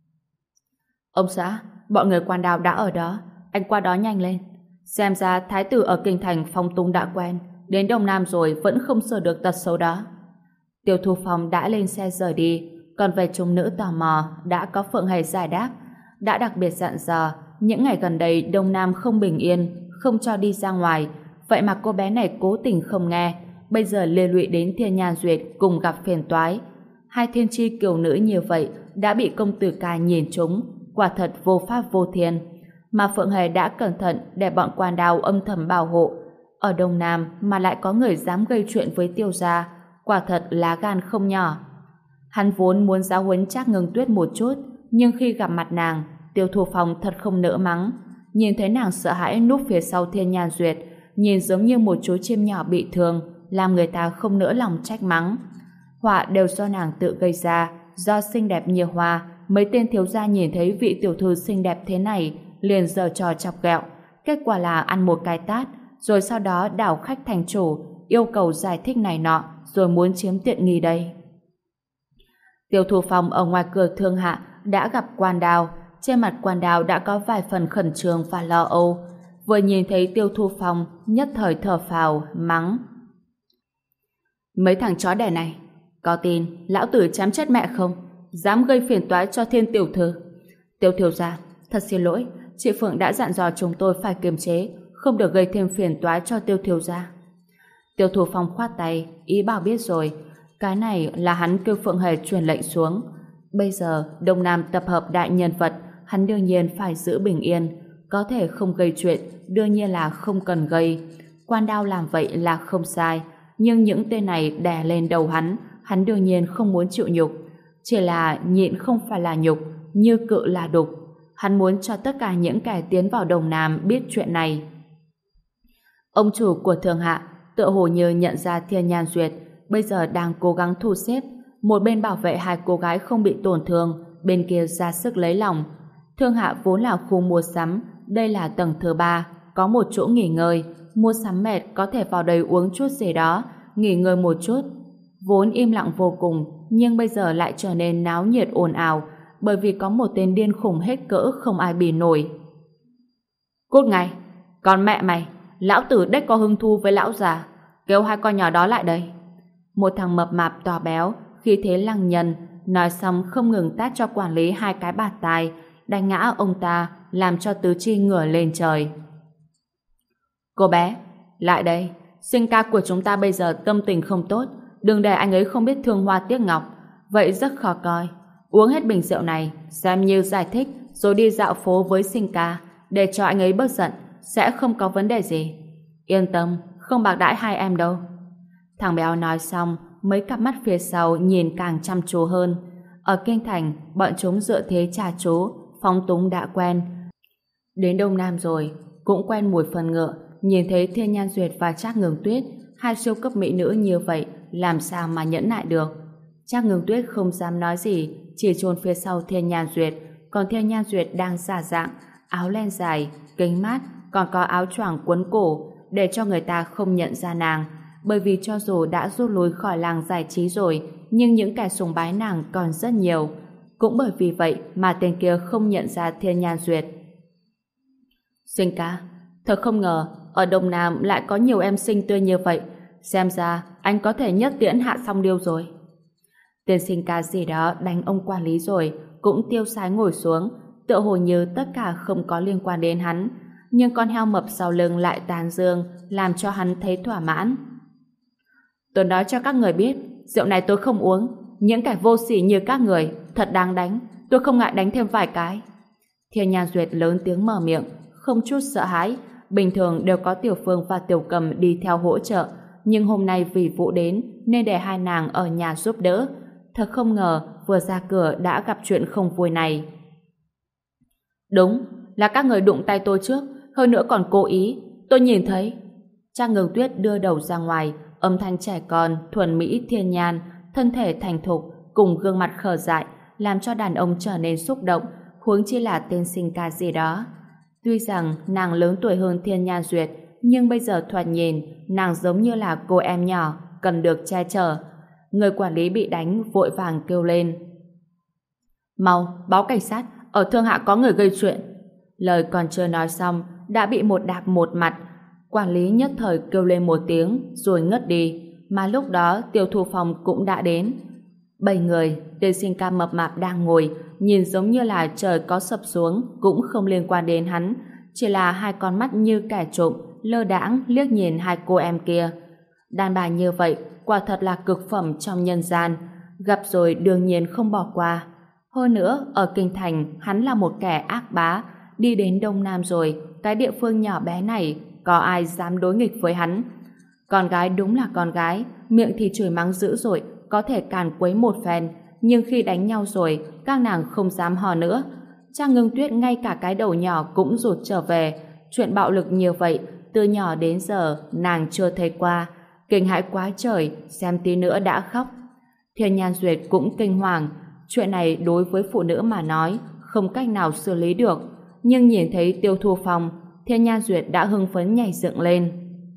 Ông xã, bọn người Quan Đào đã ở đó, anh qua đó nhanh lên. Xem ra thái tử ở kinh thành phong túng đã quen, đến Đông Nam rồi vẫn không sửa được tật xấu đó. Tiêu Thu Phong đã lên xe rời đi, còn về chúng nữ tò mò đã có Phượng Hề giải đáp, đã đặc biệt dặn dò những ngày gần đây Đông Nam không bình yên, không cho đi ra ngoài. Vậy mà cô bé này cố tình không nghe, bây giờ liên lụy đến Thiên Nhan Duyệt cùng gặp phiền toái. Hai thiên chi kiều nữ như vậy đã bị công tử ca nhìn trúng, quả thật vô pháp vô thiên. Mà Phượng Hề đã cẩn thận để bọn Quan Đào âm thầm bảo hộ. Ở Đông Nam mà lại có người dám gây chuyện với Tiêu gia, quả thật lá gan không nhỏ. Hắn vốn muốn giáo huấn Trác Ngưng Tuyết một chút, nhưng khi gặp mặt nàng, Tiêu Thu Phong thật không nỡ mắng. Nhìn thấy nàng sợ hãi núp phía sau Thiên Nhan Duyệt, nhìn giống như một chú chim nhỏ bị thương, làm người ta không nỡ lòng trách mắng. Họa đều do nàng tự gây ra, do xinh đẹp như hoa, mấy tên thiếu gia nhìn thấy vị tiểu thư xinh đẹp thế này, liền giở trò chọc ghẹo. Kết quả là ăn một cái tát, rồi sau đó đảo khách thành chủ, yêu cầu giải thích này nọ, rồi muốn chiếm tiện nghi đây. Tiêu Thu Phong ở ngoài cửa Thương Hạ đã gặp Quan Đào. Trên mặt Quan Đào đã có vài phần khẩn trương và lo âu. Vừa nhìn thấy Tiêu Thu Phong, nhất thời thở phào, mắng: Mấy thằng chó đẻ này, có tin lão tử chém chết mẹ không? Dám gây phiền toái cho Thiên tiểu thư. Tiêu thiếu gia, thật xin lỗi, chị Phượng đã dặn dò chúng tôi phải kiềm chế, không được gây thêm phiền toái cho Tiêu thiếu gia. Tiêu Thu Phong khoát tay, ý bảo biết rồi. Cái này là hắn kêu Phượng Hề truyền lệnh xuống. Bây giờ Đông Nam tập hợp đại nhân vật, hắn đương nhiên phải giữ bình yên. Có thể không gây chuyện, đương nhiên là không cần gây. Quan Đao làm vậy là không sai, nhưng những tên này đè lên đầu hắn đương nhiên không muốn chịu nhục. Chỉ là nhịn không phải là nhục, như cự là đục. Hắn muốn cho tất cả những kẻ tiến vào Đông Nam biết chuyện này. Ông chủ của Thường Hạ tựa hồ như nhận ra Thiên Nhan Duyệt bây giờ đang cố gắng thu xếp, một bên bảo vệ hai cô gái không bị tổn thương, bên kia ra sức lấy lòng. Thương Hạ vốn là khu mua sắm, đây là tầng thứ 3, có một chỗ nghỉ ngơi, mua sắm mệt có thể vào đây uống chút gì đó, nghỉ ngơi một chút. Vốn im lặng vô cùng, nhưng bây giờ lại trở nên náo nhiệt ồn ào, bởi vì có một tên điên khùng hết cỡ không ai bì nổi. Cút ngay, còn mẹ mày, lão tử đếch có hứng thú với lão già, kêu hai con nhỏ đó lại đây. Một thằng mập mạp to béo, khi thế lăng nhân, nói xong không ngừng tát cho quản lý hai cái bạt tai, đánh ngã ông ta, làm cho tứ chi ngửa lên trời. Cô bé, lại đây, sinh ca của chúng ta bây giờ tâm tình không tốt, đừng để anh ấy không biết thương hoa tiếc ngọc, vậy rất khó coi. Uống hết bình rượu này, xem như giải thích, rồi đi dạo phố với sinh ca, để cho anh ấy bớt giận, sẽ không có vấn đề gì. Yên tâm, không bạc đãi hai em đâu. Thằng béo nói xong, mấy cặp mắt phía sau nhìn càng chăm chú hơn. Ở kinh thành, bọn chúng dựa thế trà chú, phóng túng đã quen. Đến Đông Nam rồi, cũng quen mùi phân ngựa, nhìn thấy Thiên Nhan Duyệt và Trác Ngưng Tuyết, hai siêu cấp mỹ nữ như vậy, làm sao mà nhẫn nại được. Trác Ngưng Tuyết không dám nói gì, chỉ chôn phía sau Thiên Nhan Duyệt, còn Thiên Nhan Duyệt đang giả dạng, áo len dài, kính mát, còn có áo choàng quấn cổ, để cho người ta không nhận ra nàng. Bởi vì cho dù đã rút lui khỏi làng giải trí rồi, nhưng những kẻ sùng bái nàng còn rất nhiều. Cũng bởi vì vậy mà tên kia không nhận ra Thiên Nhan Duyệt. Sinh ca, thật không ngờ ở Đông Nam lại có nhiều em xinh tươi như vậy. Xem ra anh có thể nhất tiễn Hạ Song Điêu rồi. Tên sinh ca gì đó đánh ông quản lý rồi, cũng tiêu sái ngồi xuống, tựa hồ như tất cả không có liên quan đến hắn. Nhưng con heo mập sau lưng lại tàn dương, làm cho hắn thấy thỏa mãn. Tôi nói cho các người biết, rượu này tôi không uống. Những kẻ vô sỉ như các người, thật đáng đánh. Tôi không ngại đánh thêm vài cái. Thiên Nhan Duyệt lớn tiếng mở miệng, không chút sợ hãi. Bình thường đều có Tiểu Phương và Tiểu Cầm đi theo hỗ trợ, nhưng hôm nay vì Vũ đến nên để hai nàng ở nhà giúp đỡ. Thật không ngờ vừa ra cửa đã gặp chuyện không vui này. Đúng, là các người đụng tay tôi trước, hơn nữa còn cố ý. Tôi nhìn thấy. Trang Ngưng Tuyết đưa đầu ra ngoài, âm thanh trẻ con, thuần mỹ thiên nhan, thân thể thành thục, cùng gương mặt khờ dại, làm cho đàn ông trở nên xúc động, huống chi là tên sinh ca gì đó. Tuy rằng nàng lớn tuổi hơn Thiên Nhan Duyệt, nhưng bây giờ thoạt nhìn, nàng giống như là cô em nhỏ, cần được che chở. Người quản lý bị đánh vội vàng kêu lên. Mau, báo cảnh sát, ở Thương Hạ có người gây chuyện. Lời còn chưa nói xong, đã bị một đạp một mặt. Quản lý nhất thời kêu lên một tiếng, rồi ngất đi. Mà lúc đó Tiêu Thu Phong cũng đã đến. 7 người, tên sinh ca mập mạp đang ngồi, nhìn giống như là trời có sập xuống, cũng không liên quan đến hắn. Chỉ là hai con mắt như kẻ trộm, lơ đãng liếc nhìn hai cô em kia. Đàn bà như vậy, quả thật là cực phẩm trong nhân gian. Gặp rồi đương nhiên không bỏ qua. Hơn nữa, ở Kinh Thành, hắn là một kẻ ác bá. Đi đến Đông Nam rồi, cái địa phương nhỏ bé này, có ai dám đối nghịch với hắn. Con gái đúng là con gái, miệng thì chửi mắng dữ dội, có thể càn quấy một phen, nhưng khi đánh nhau rồi, các nàng không dám hò nữa. Trang Ngưng Tuyết ngay cả cái đầu nhỏ cũng rụt trở về. Chuyện bạo lực như vậy, từ nhỏ đến giờ, nàng chưa thấy qua. Kinh hãi quá trời, xem tí nữa đã khóc. Thiên Nhan Duyệt cũng kinh hoàng. Chuyện này đối với phụ nữ mà nói, không cách nào xử lý được. Nhưng nhìn thấy Tiêu Thu Phong, Thiên Nhan Duyệt đã hưng phấn nhảy dựng lên.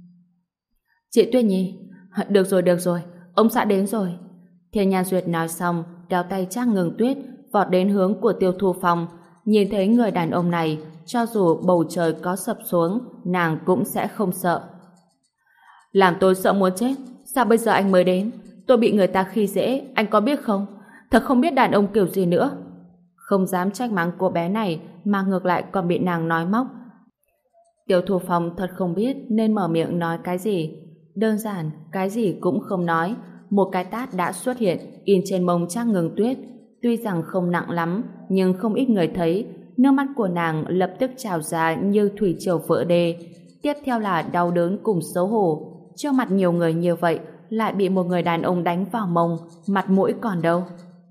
Chị Tuyết Nhi, được rồi, ông xã đến rồi. Thiên Nhan Duyệt nói xong, kéo tay Trang Ngưng Tuyết, vọt đến hướng của Tiêu Thu Phong. Nhìn thấy người đàn ông này, cho dù bầu trời có sập xuống, nàng cũng sẽ không sợ. Làm tôi sợ muốn chết, sao bây giờ anh mới đến? Tôi bị người ta khi dễ, anh có biết không? Thật không biết đàn ông kiểu gì nữa. Không dám trách mắng cô bé này, mà ngược lại còn bị nàng nói móc. Tiêu Thu Phong thật không biết nên mở miệng nói cái gì. Đơn giản, cái gì cũng không nói. Một cái tát đã xuất hiện, in trên mông Trang Ngưng Tuyết. Tuy rằng không nặng lắm, nhưng không ít người thấy, nước mắt của nàng lập tức trào ra như thủy triều vỡ đê. Tiếp theo là đau đớn cùng xấu hổ. Trước mặt nhiều người như vậy, lại bị một người đàn ông đánh vào mông, mặt mũi còn đâu.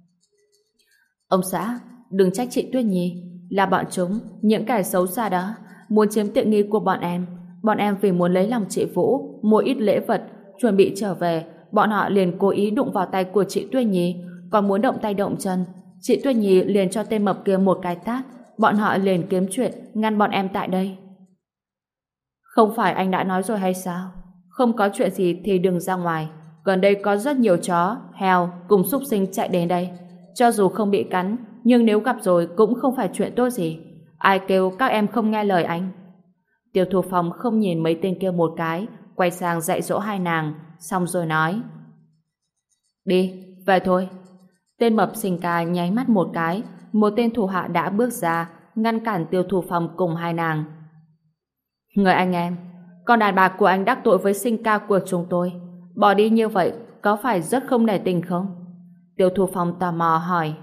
Ông xã, đừng trách chị Tuyết Nhi, là bọn chúng, những kẻ xấu xa đó, muốn chiếm tiện nghi của bọn em. Bọn em vì muốn lấy lòng chị Vũ, mua ít lễ vật, chuẩn bị trở về, bọn họ liền cố ý đụng vào tay của chị Tuyết Nhi, còn muốn động tay động chân. Chị Tuyết Nhi liền cho tên mập kia một cái tát, bọn họ liền kiếm chuyện ngăn bọn em tại đây. Không phải anh đã nói rồi hay sao? Không có chuyện gì thì đừng ra ngoài. Gần đây có rất nhiều chó, heo cùng súc sinh chạy đến đây. Cho dù không bị cắn, nhưng nếu gặp rồi cũng không phải chuyện tốt gì. Ai kêu các em không nghe lời anh? Tiêu Thu Phong không nhìn mấy tên kia một cái, quay sang dạy dỗ hai nàng, xong rồi nói. Đi, về thôi. Tên mập sinh ca nháy mắt một cái, một tên thủ hạ đã bước ra, ngăn cản Tiêu Thu Phong cùng hai nàng. Người anh em, con đàn bà của anh đắc tội với sinh ca của chúng tôi. Bỏ đi như vậy, có phải rất không nể tình không? Tiêu Thu Phong tò mò hỏi.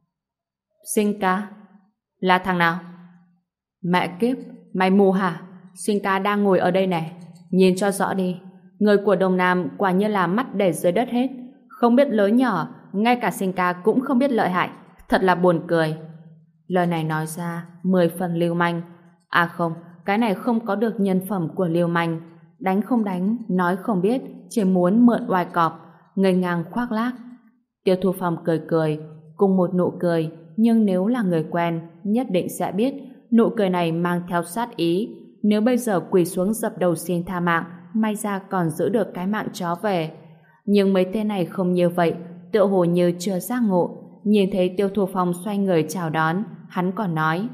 Sinh ca? Là thằng nào? Mẹ kiếp, mày mù hả? Sinh ca đang ngồi ở đây này. Nhìn cho rõ đi. Người của Đông Nam quả như là mắt để dưới đất hết. Không biết lớn nhỏ, ngay cả sinh ca cũng không biết lợi hại. Thật là buồn cười. Lời này nói ra 10 phần lưu manh. À không, cái này không có được nhân phẩm của lưu manh. Đánh không đánh, nói không biết, chỉ muốn mượn oai cọp, ngây ngang khoác lác. Tiêu Thu Phong cười cười, cùng một nụ cười, nhưng nếu là người quen, nhất định sẽ biết nụ cười này mang theo sát ý. Nếu bây giờ quỳ xuống dập đầu xin tha mạng, may ra còn giữ được cái mạng chó về. Nhưng mấy tên này không như vậy, tựa hồ như chưa giác ngộ. Nhìn thấy Tiêu Thu Phong xoay người chào đón, hắn còn nói.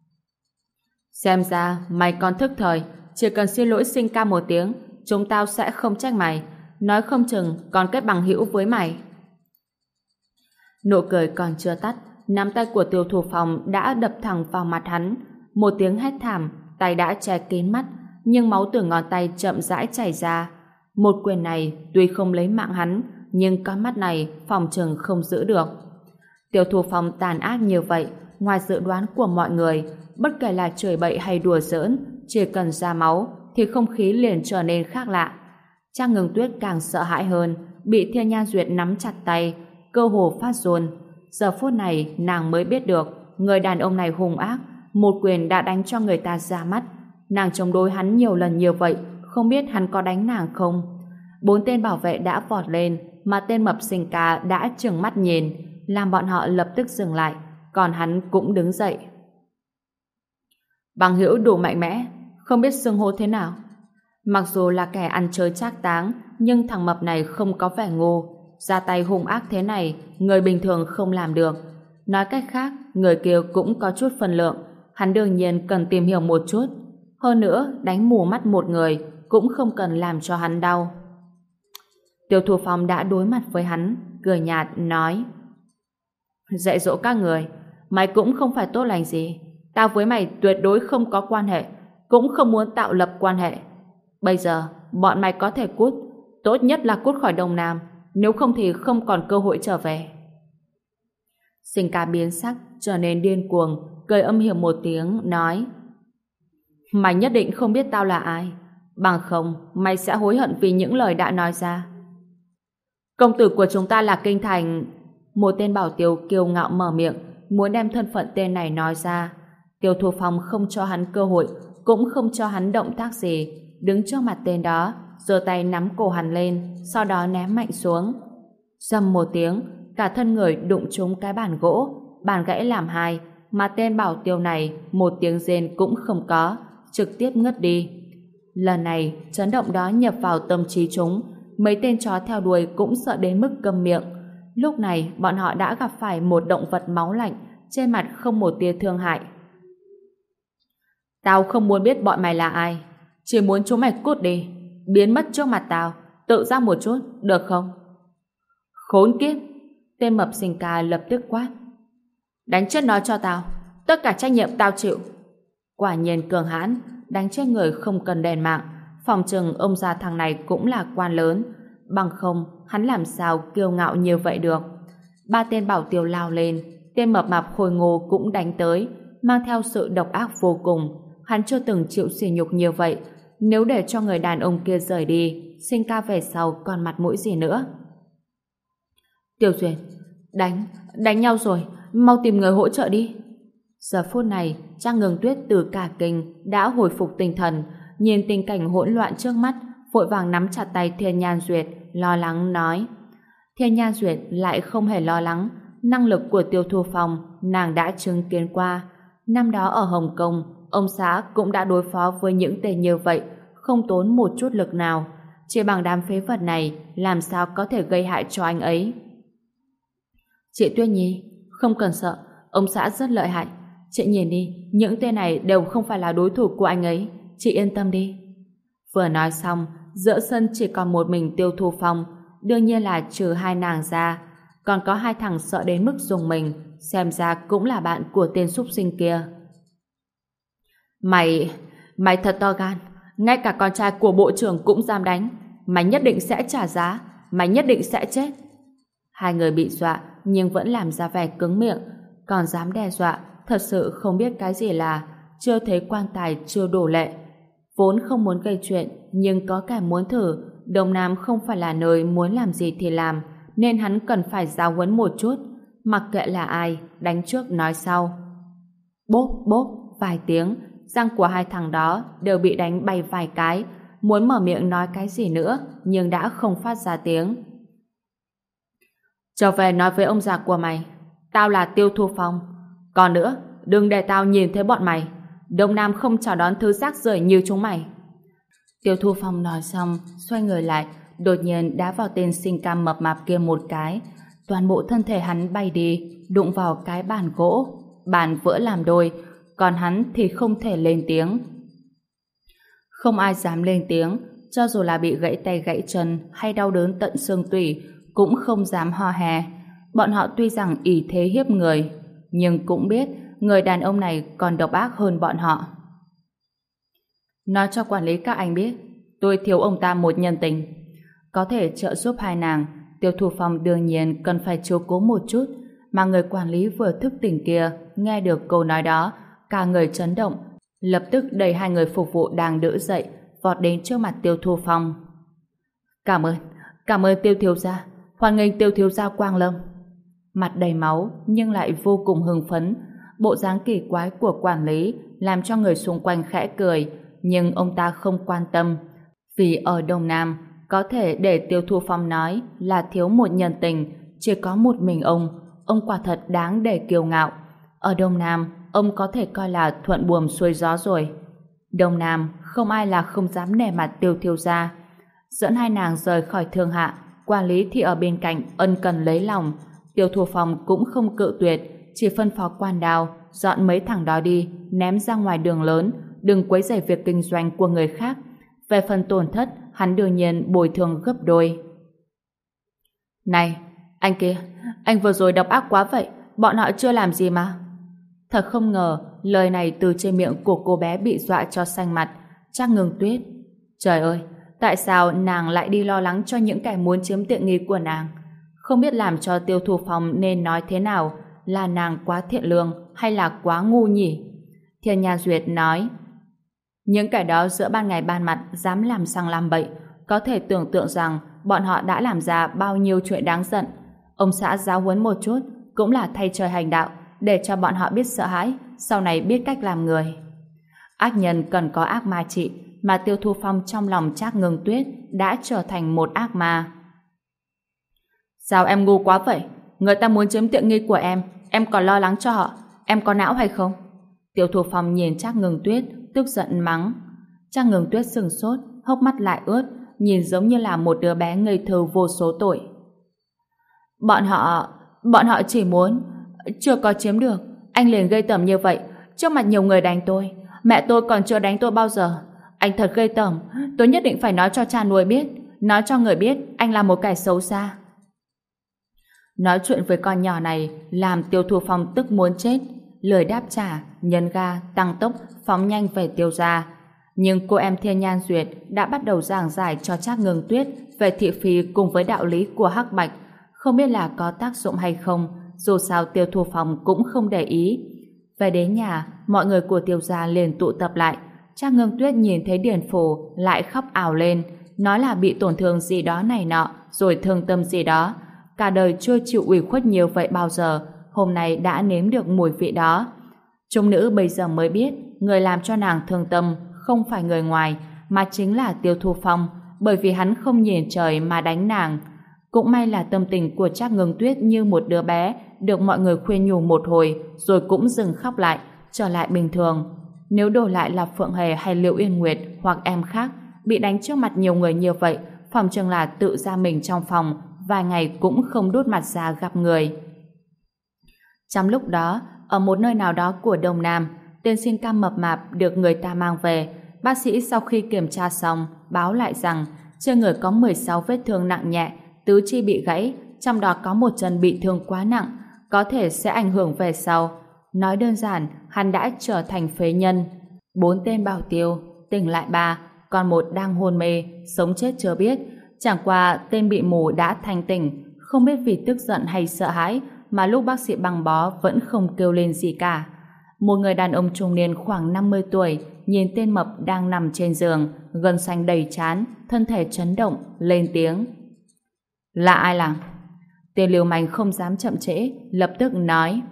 Xem ra mày còn thức thời, chỉ cần xin lỗi sinh ca một tiếng, chúng tao sẽ không trách mày, nói không chừng còn kết bằng hữu với mày. Nụ cười còn chưa tắt, nắm tay của Tiêu Thu Phong đã đập thẳng vào mặt hắn. Một tiếng hét thảm, tay đã che kín mắt, nhưng máu từ ngón tay chậm rãi chảy ra. Một quyền này tuy không lấy mạng hắn, nhưng con mắt này phòng chừng không giữ được. Tiêu Thu Phong tàn ác như vậy, ngoài dự đoán của mọi người, bất kể là chửi bậy hay đùa giỡn, chỉ cần ra máu thì không khí liền trở nên khác lạ. Trang Ngưng Tuyết càng sợ hãi hơn, bị Thiên Nhan Duyệt nắm chặt tay, cơ hồ phát run. Giờ phút này nàng mới biết được người đàn ông này hung ác, một quyền đã đánh cho người ta ra mắt. Nàng chống đối hắn nhiều lần như vậy, không biết hắn có đánh nàng không? 4 tên bảo vệ đã vọt lên, mà tên mập Sinh Ca đã trừng mắt nhìn, làm bọn họ lập tức dừng lại, còn hắn cũng đứng dậy. Bằng hữu đủ mạnh mẽ, không biết xưng hô thế nào. Mặc dù là kẻ ăn chơi trác táng, nhưng thằng mập này không có vẻ ngu, ra tay hung ác thế này, người bình thường không làm được. Nói cách khác, người kia cũng có chút phân lượng, hắn đương nhiên cần tìm hiểu một chút. Hơn nữa, đánh mù mắt một người cũng không cần làm cho hắn đau. Tiêu Thu Phong đã đối mặt với hắn, cười nhạt nói: dạy dỗ các người, mày cũng không phải tốt lành gì. Tao với mày tuyệt đối không có quan hệ, cũng không muốn tạo lập quan hệ. Bây giờ, bọn mày có thể cút, tốt nhất là cút khỏi Đông Nam, nếu không thì không còn cơ hội trở về. Sinh Ca biến sắc, trở nên điên cuồng, cười âm hiểm một tiếng, nói: mày nhất định không biết tao là ai, bằng không mày sẽ hối hận vì những lời đã nói ra. Công tử của chúng ta là Kinh Thành. Một tên bảo tiêu kiêu ngạo mở miệng, muốn đem thân phận tên này nói ra. Tiêu Thu Phong không cho hắn cơ hội, cũng không cho hắn động tác gì, đứng trước mặt tên đó, giơ tay nắm cổ hắn lên, sau đó ném mạnh xuống. Rầm một tiếng, cả thân người đụng trúng cái bàn gỗ, bàn gãy làm hai, mà tên bảo tiêu này một tiếng rên cũng không có, trực tiếp ngất đi. Lần này, chấn động đó nhập vào tâm trí chúng, mấy tên chó theo đuôi cũng sợ đến mức câm miệng. Lúc này, bọn họ đã gặp phải một động vật máu lạnh, trên mặt không một tia thương hại. Tao không muốn biết bọn mày là ai, chỉ muốn chúng mày cút đi, biến mất trước mặt tao, tự giác một chút, được không? Khốn kiếp! Tên mập Sinh Ca lập tức quát: đánh chết nó cho tao, tất cả trách nhiệm tao chịu. Quả nhiên cường hãn, đánh chết người không cần đền mạng, phòng chừng ông già thằng này cũng là quan lớn, bằng không hắn làm sao kiêu ngạo như vậy được. 3 tên bảo tiêu lao lên, tên mập mạp khôi ngô cũng đánh tới, mang theo sự độc ác vô cùng. Hắn chưa từng chịu sỉ nhục như vậy, nếu để cho người đàn ông kia rời đi, Sinh Ca về sau còn mặt mũi gì nữa. Tiêu Duyệt, đánh nhau rồi, mau tìm người hỗ trợ đi. Giờ phút này, Trang Ngưng Tuyết từ cả kinh đã hồi phục tinh thần, nhìn tình cảnh hỗn loạn trước mắt, vội vàng nắm chặt tay Thiên Nhan Duyệt, lo lắng nói. Thiên Nhan Duyệt lại không hề lo lắng, năng lực của Tiêu Thu Phong nàng đã chứng kiến qua. Năm đó ở Hồng Kông, ông xã cũng đã đối phó với những tên như vậy, không tốn một chút lực nào, chỉ bằng đám phế vật này làm sao có thể gây hại cho anh ấy. Chị Tuyết Nhi, không cần sợ, ông xã rất lợi hại. Chị nhìn đi, những tên này đều không phải là đối thủ của anh ấy, chị yên tâm đi. Vừa nói xong, giữa sân chỉ còn một mình Tiêu Thu Phong, đương nhiên là trừ 2 nàng ra, còn có 2 thằng sợ đến mức dùng mình, xem ra cũng là bạn của tên súc sinh kia. Mày thật to gan, ngay cả con trai của bộ trưởng cũng dám đánh, mày nhất định sẽ trả giá, mày nhất định sẽ chết. 2 người bị dọa nhưng vẫn làm ra vẻ cứng miệng, còn dám đe dọa, thật sự không biết cái gì là chưa thấy quan tài chưa đổ lệ. Vốn không muốn gây chuyện, nhưng có kẻ muốn thử. Đông Nam không phải là nơi muốn làm gì thì làm, nên hắn cần phải giáo huấn một chút. Mặc kệ là ai, đánh trước nói sau. Bốp bốp vài tiếng, răng của 2 thằng đó đều bị đánh bay vài cái, muốn mở miệng nói cái gì nữa, nhưng đã không phát ra tiếng. Trở về nói với ông già của mày, tao là Tiêu Thu Phong. Còn nữa, đừng để tao nhìn thấy bọn mày. Đông Nam không chào đón thứ rác rưởi như chúng mày. Tiêu Thu Phong nói xong, xoay người lại, đột nhiên đá vào tên Sinh Ca mập mạp kia một cái. Toàn bộ thân thể hắn bay đi, đụng vào cái bàn gỗ. Bàn vỡ làm đôi, còn hắn thì không thể lên tiếng. Không ai dám lên tiếng, cho dù là bị gãy tay gãy chân hay đau đớn tận xương tủy, cũng không dám ho hè. Bọn họ tuy rằng ỷ thế hiếp người, nhưng cũng biết người đàn ông này còn độc ác hơn bọn họ. Nói cho quản lý các anh biết, tôi thiếu ông ta một nhân tình. Có thể trợ giúp hai nàng, Tiêu Thu Phong đương nhiên cần phải chiếu cố một chút, mà người quản lý vừa thức tỉnh kia nghe được câu nói đó, cả người chấn động, lập tức đẩy hai người phục vụ đang đỡ dậy, vọt đến trước mặt Tiêu Thu Phong. Cảm ơn Tiêu thiếu gia, hoan nghênh Tiêu thiếu gia quang lâm. Mặt đầy máu nhưng lại vô cùng hưng phấn, bộ dáng kỳ quái của quản lý làm cho người xung quanh khẽ cười, nhưng ông ta không quan tâm, vì ở Đông Nam có thể để Tiêu Thu Phong nói là thiếu một nhân tình chỉ có một mình ông quả thật đáng để kiêu ngạo. Ở Đông Nam ông có thể coi là thuận buồm xuôi gió rồi. Đông Nam không ai là không dám nể mặt Tiêu thiếu gia. Dẫn hai nàng rời khỏi thương hạ, quản lý thì ở bên cạnh ân cần lấy lòng. Tiêu Thu Phong cũng không cự tuyệt, chỉ phân phó quan đào dọn mấy thằng đó đi, ném ra ngoài đường lớn, đừng quấy rầy việc kinh doanh của người khác. Về phần tổn thất, hắn đương nhiên bồi thường gấp đôi. Này, anh kia, anh vừa rồi độc ác quá vậy, bọn họ chưa làm gì mà. Thật không ngờ, lời này từ trên miệng của cô bé bị dọa cho xanh mặt, Trác Ngưng Tuyết. Trời ơi, tại sao nàng lại đi lo lắng cho những kẻ muốn chiếm tiện nghi của nàng? Không biết làm cho Tiêu Thu Phong nên nói thế nào, là nàng quá thiện lương hay là quá ngu nhỉ? Thiên Nha Duyệt nói, những kẻ đó giữa ban ngày ban mặt dám làm sang làm bậy, có thể tưởng tượng rằng bọn họ đã làm ra bao nhiêu chuyện đáng giận. Ông xã giáo huấn một chút cũng là thay trời hành đạo, để cho bọn họ biết sợ hãi, sau này biết cách làm người. Ác nhân cần có ác ma trị, mà Tiêu Thu Phong trong lòng Trác Ngưng Tuyết đã trở thành một ác ma. Sao em ngu quá vậy? Người ta muốn chiếm tiện nghi của em còn lo lắng cho họ, em có não hay không? Tiêu Thu Phong nhìn Trác Ngưng Tuyết, tức giận mắng. Trác Ngưng Tuyết sừng sốt, hốc mắt lại ướt, nhìn giống như là một đứa bé ngây thơ vô số tuổi. Bọn họ chỉ muốn, chưa có chiếm được, anh liền gây tởm như vậy, trước mặt nhiều người đánh tôi, mẹ tôi còn chưa đánh tôi bao giờ. Anh thật gây tởm, tôi nhất định phải nói cho cha nuôi biết, nói cho người biết anh là một kẻ xấu xa. Nói chuyện với con nhỏ này làm Tiêu Thu Phong tức muốn chết, lười đáp trả, nhấn ga, tăng tốc, phóng nhanh về Tiêu gia. Nhưng cô em Thiên Nhan Duyệt đã bắt đầu giảng giải cho Trác Ngưng Tuyết về thị phi cùng với đạo lý của Hắc Bạch, không biết là có tác dụng hay không, dù sao Tiêu Thu Phong cũng không để ý. Về đến nhà, mọi người của Tiêu gia liền tụ tập lại. Trác Ngưng Tuyết nhìn thấy Điền Phù lại khóc ào lên, nói là bị tổn thương gì đó này nọ, rồi thương tâm gì đó. Cả đời chưa chịu ủy khuất nhiều vậy bao giờ, hôm nay đã nếm được mùi vị đó. Trung nữ bây giờ mới biết, người làm cho nàng thương tâm không phải người ngoài, mà chính là Tiêu Thu Phong, bởi vì hắn không nhìn trời mà đánh nàng. Cũng may là tâm tình của Trác Ngưng Tuyết như một đứa bé, được mọi người khuyên nhủ một hồi, rồi cũng dừng khóc lại, trở lại bình thường. Nếu đổi lại là Phượng Hề hay Liễu Yên Nguyệt hoặc em khác, bị đánh trước mặt nhiều người như vậy, phòng chừng là tự ra mình trong phòng, vài ngày cũng không đút mặt ra gặp người. Trong lúc đó, ở một nơi nào đó của Đông Nam, tên xin cam mập mạp được người ta mang về. Bác sĩ sau khi kiểm tra xong, báo lại rằng trên người có 16 vết thương nặng nhẹ, tứ chi bị gãy, trong đó có một chân bị thương quá nặng, có thể sẽ ảnh hưởng về sau. Nói đơn giản, hắn đã trở thành phế nhân. 4 tên bảo tiêu, tỉnh lại 3, còn một đang hôn mê, sống chết chưa biết. Chẳng qua tên bị mù đã thanh tỉnh, không biết vì tức giận hay sợ hãi mà lúc bác sĩ băng bó vẫn không kêu lên gì cả. Một người đàn ông trung niên khoảng 50 tuổi nhìn tên mập đang nằm trên giường, gân xanh đầy trán, thân thể chấn động, lên tiếng. Là ai làm? Tên lưu manh không dám chậm trễ, lập tức nói.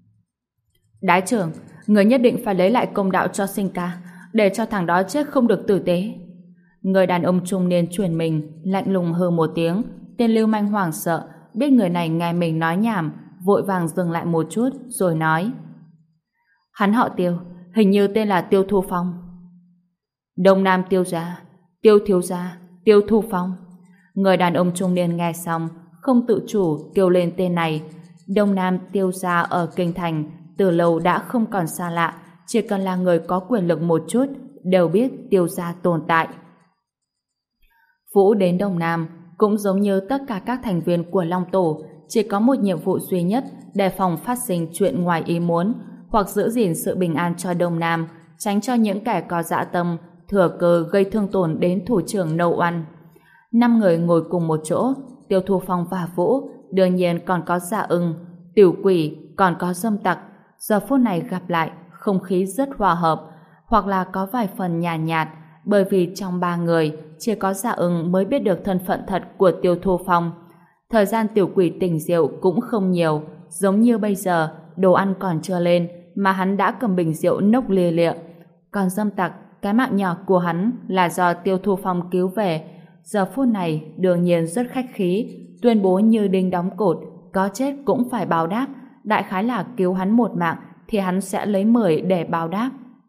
Đái trưởng, người nhất định phải lấy lại công đạo cho Sinh ca, để cho thằng đó chết không được tử tế. Người đàn ông trung niên chuyển mình, lạnh lùng hừ một tiếng. Tên lưu manh hoảng sợ, biết người này nghe mình nói nhảm, vội vàng dừng lại một chút, rồi nói. Hắn họ Tiêu, hình như tên là Tiêu Thu Phong. Đông Nam Tiêu gia, Tiêu thiếu gia, Tiêu Thu Phong. Người đàn ông trung niên nghe xong, không tự chủ kêu lên tên này. Đông Nam Tiêu gia ở Kinh Thành từ lâu đã không còn xa lạ, chỉ cần là người có quyền lực một chút đều biết Tiêu gia tồn tại. Vũ đến Đông Nam cũng giống như tất cả các thành viên của Long Tổ, chỉ có một nhiệm vụ duy nhất, đề phòng phát sinh chuyện ngoài ý muốn, hoặc giữ gìn sự bình an cho Đông Nam, tránh cho những kẻ có dã tâm thừa cơ gây thương tổn đến thủ trưởng Nâu Oăn. 5 người ngồi cùng một chỗ, Tiêu Thu Phong và Vũ, đương nhiên còn có Dạ Ưng, Tiểu Quỷ, còn có Dâm Tặc. Giờ phút này gặp lại, không khí rất hòa hợp, hoặc là có vài phần nhàn nhạt, bởi vì trong 3 người, chỉ có Dạ Ưng mới biết được thân phận thật của Tiêu Thu Phong. Thời gian Tiểu Quỷ tỉnh rượu cũng không nhiều, giống như bây giờ, đồ ăn còn chưa lên, mà hắn đã cầm bình rượu nốc lia lịa. Còn Dâm Tặc, cái mạng nhỏ của hắn là do Tiêu Thu Phong cứu về, giờ phút này đương nhiên rất khách khí, tuyên bố như đinh đóng cột, có chết cũng phải báo đáp, đại khái là cứu hắn một mạng thì hắn sẽ lấy 10 để báo đáp.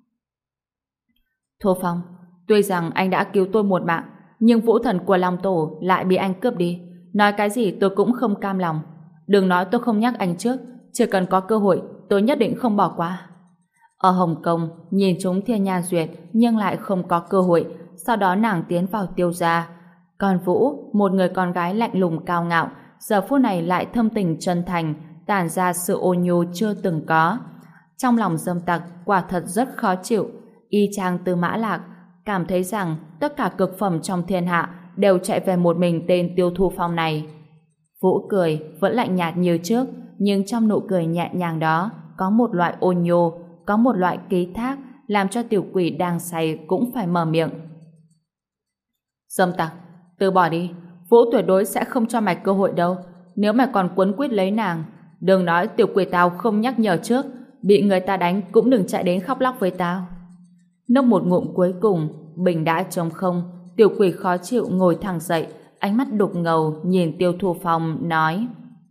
Thu Phong, tuy rằng anh đã cứu tôi một mạng, nhưng vũ thần của Long Tổ lại bị anh cướp đi. Nói cái gì tôi cũng không cam lòng. Đừng nói tôi không nhắc anh trước, chỉ cần có cơ hội tôi nhất định không bỏ qua. Ở Hồng Kông, nhìn chúng Thiên Nha Duyệt nhưng lại không có cơ hội, sau đó nàng tiến vào Tiêu gia. Còn Vũ, một người con gái lạnh lùng cao ngạo, giờ phút này lại thâm tình chân thành, tản ra sự ôn nhu chưa từng có. Trong lòng Dâm Tặc quả thật rất khó chịu, y chang Tư Mã Lạc, cảm thấy rằng tất cả cực phẩm trong thiên hạ đều chạy về một mình tên Tiêu Thu Phong này. Vũ cười, vẫn lạnh nhạt như trước, nhưng trong nụ cười nhẹ nhàng đó có một loại ôn nhu, có một loại ký thác, làm cho Tiểu Quỷ đang say cũng phải mở miệng. Dâm Tặc, từ bỏ đi, Vũ tuyệt đối sẽ không cho mày cơ hội đâu. Nếu mày còn quấn quýt lấy nàng, đừng nói Tiểu Quỷ tao không nhắc nhở trước, bị người ta đánh cũng đừng chạy đến khóc lóc với tao. Nốc một ngụm cuối cùng, bình đã trống không. Tiểu Quỷ khó chịu ngồi thẳng dậy, ánh mắt đục ngầu nhìn Tiêu Thu Phong nói: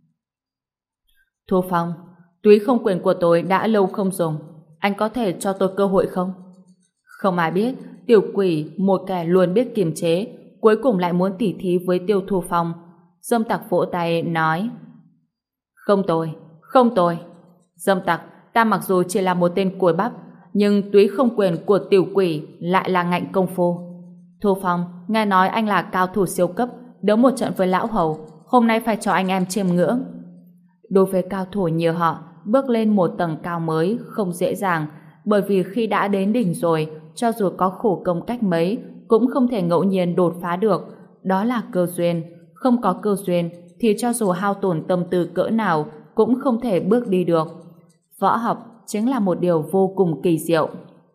Thu Phong, túy không quyền của tôi đã lâu không dùng, anh có thể cho tôi cơ hội không? Không ai biết Tiểu Quỷ, một kẻ luôn biết kiềm chế, cuối cùng lại muốn tỉ thí với Tiêu Thu Phong. Dâm Tặc vỗ tay nói: Không tồi, không tồi. Dâm Tặc, ta mặc dù chỉ là một tên cùi bắp, nhưng túy không quyền của Tiểu Quỷ lại là ngạnh công phu. Thu Phong, nghe nói anh là cao thủ siêu cấp, đấu một trận với lão hầu, hôm nay phải cho anh em chiêm ngưỡng. Đối với cao thủ như họ, bước lên một tầng cao mới không dễ dàng, bởi vì khi đã đến đỉnh rồi, cho dù có khổ công cách mấy, cũng không thể ngẫu nhiên đột phá được. Đó là cơ duyên. Không có cơ duyên, thì cho dù hao tổn tâm tư cỡ nào, cũng không thể bước đi được. Võ học chính là một điều vô cùng kỳ diệu.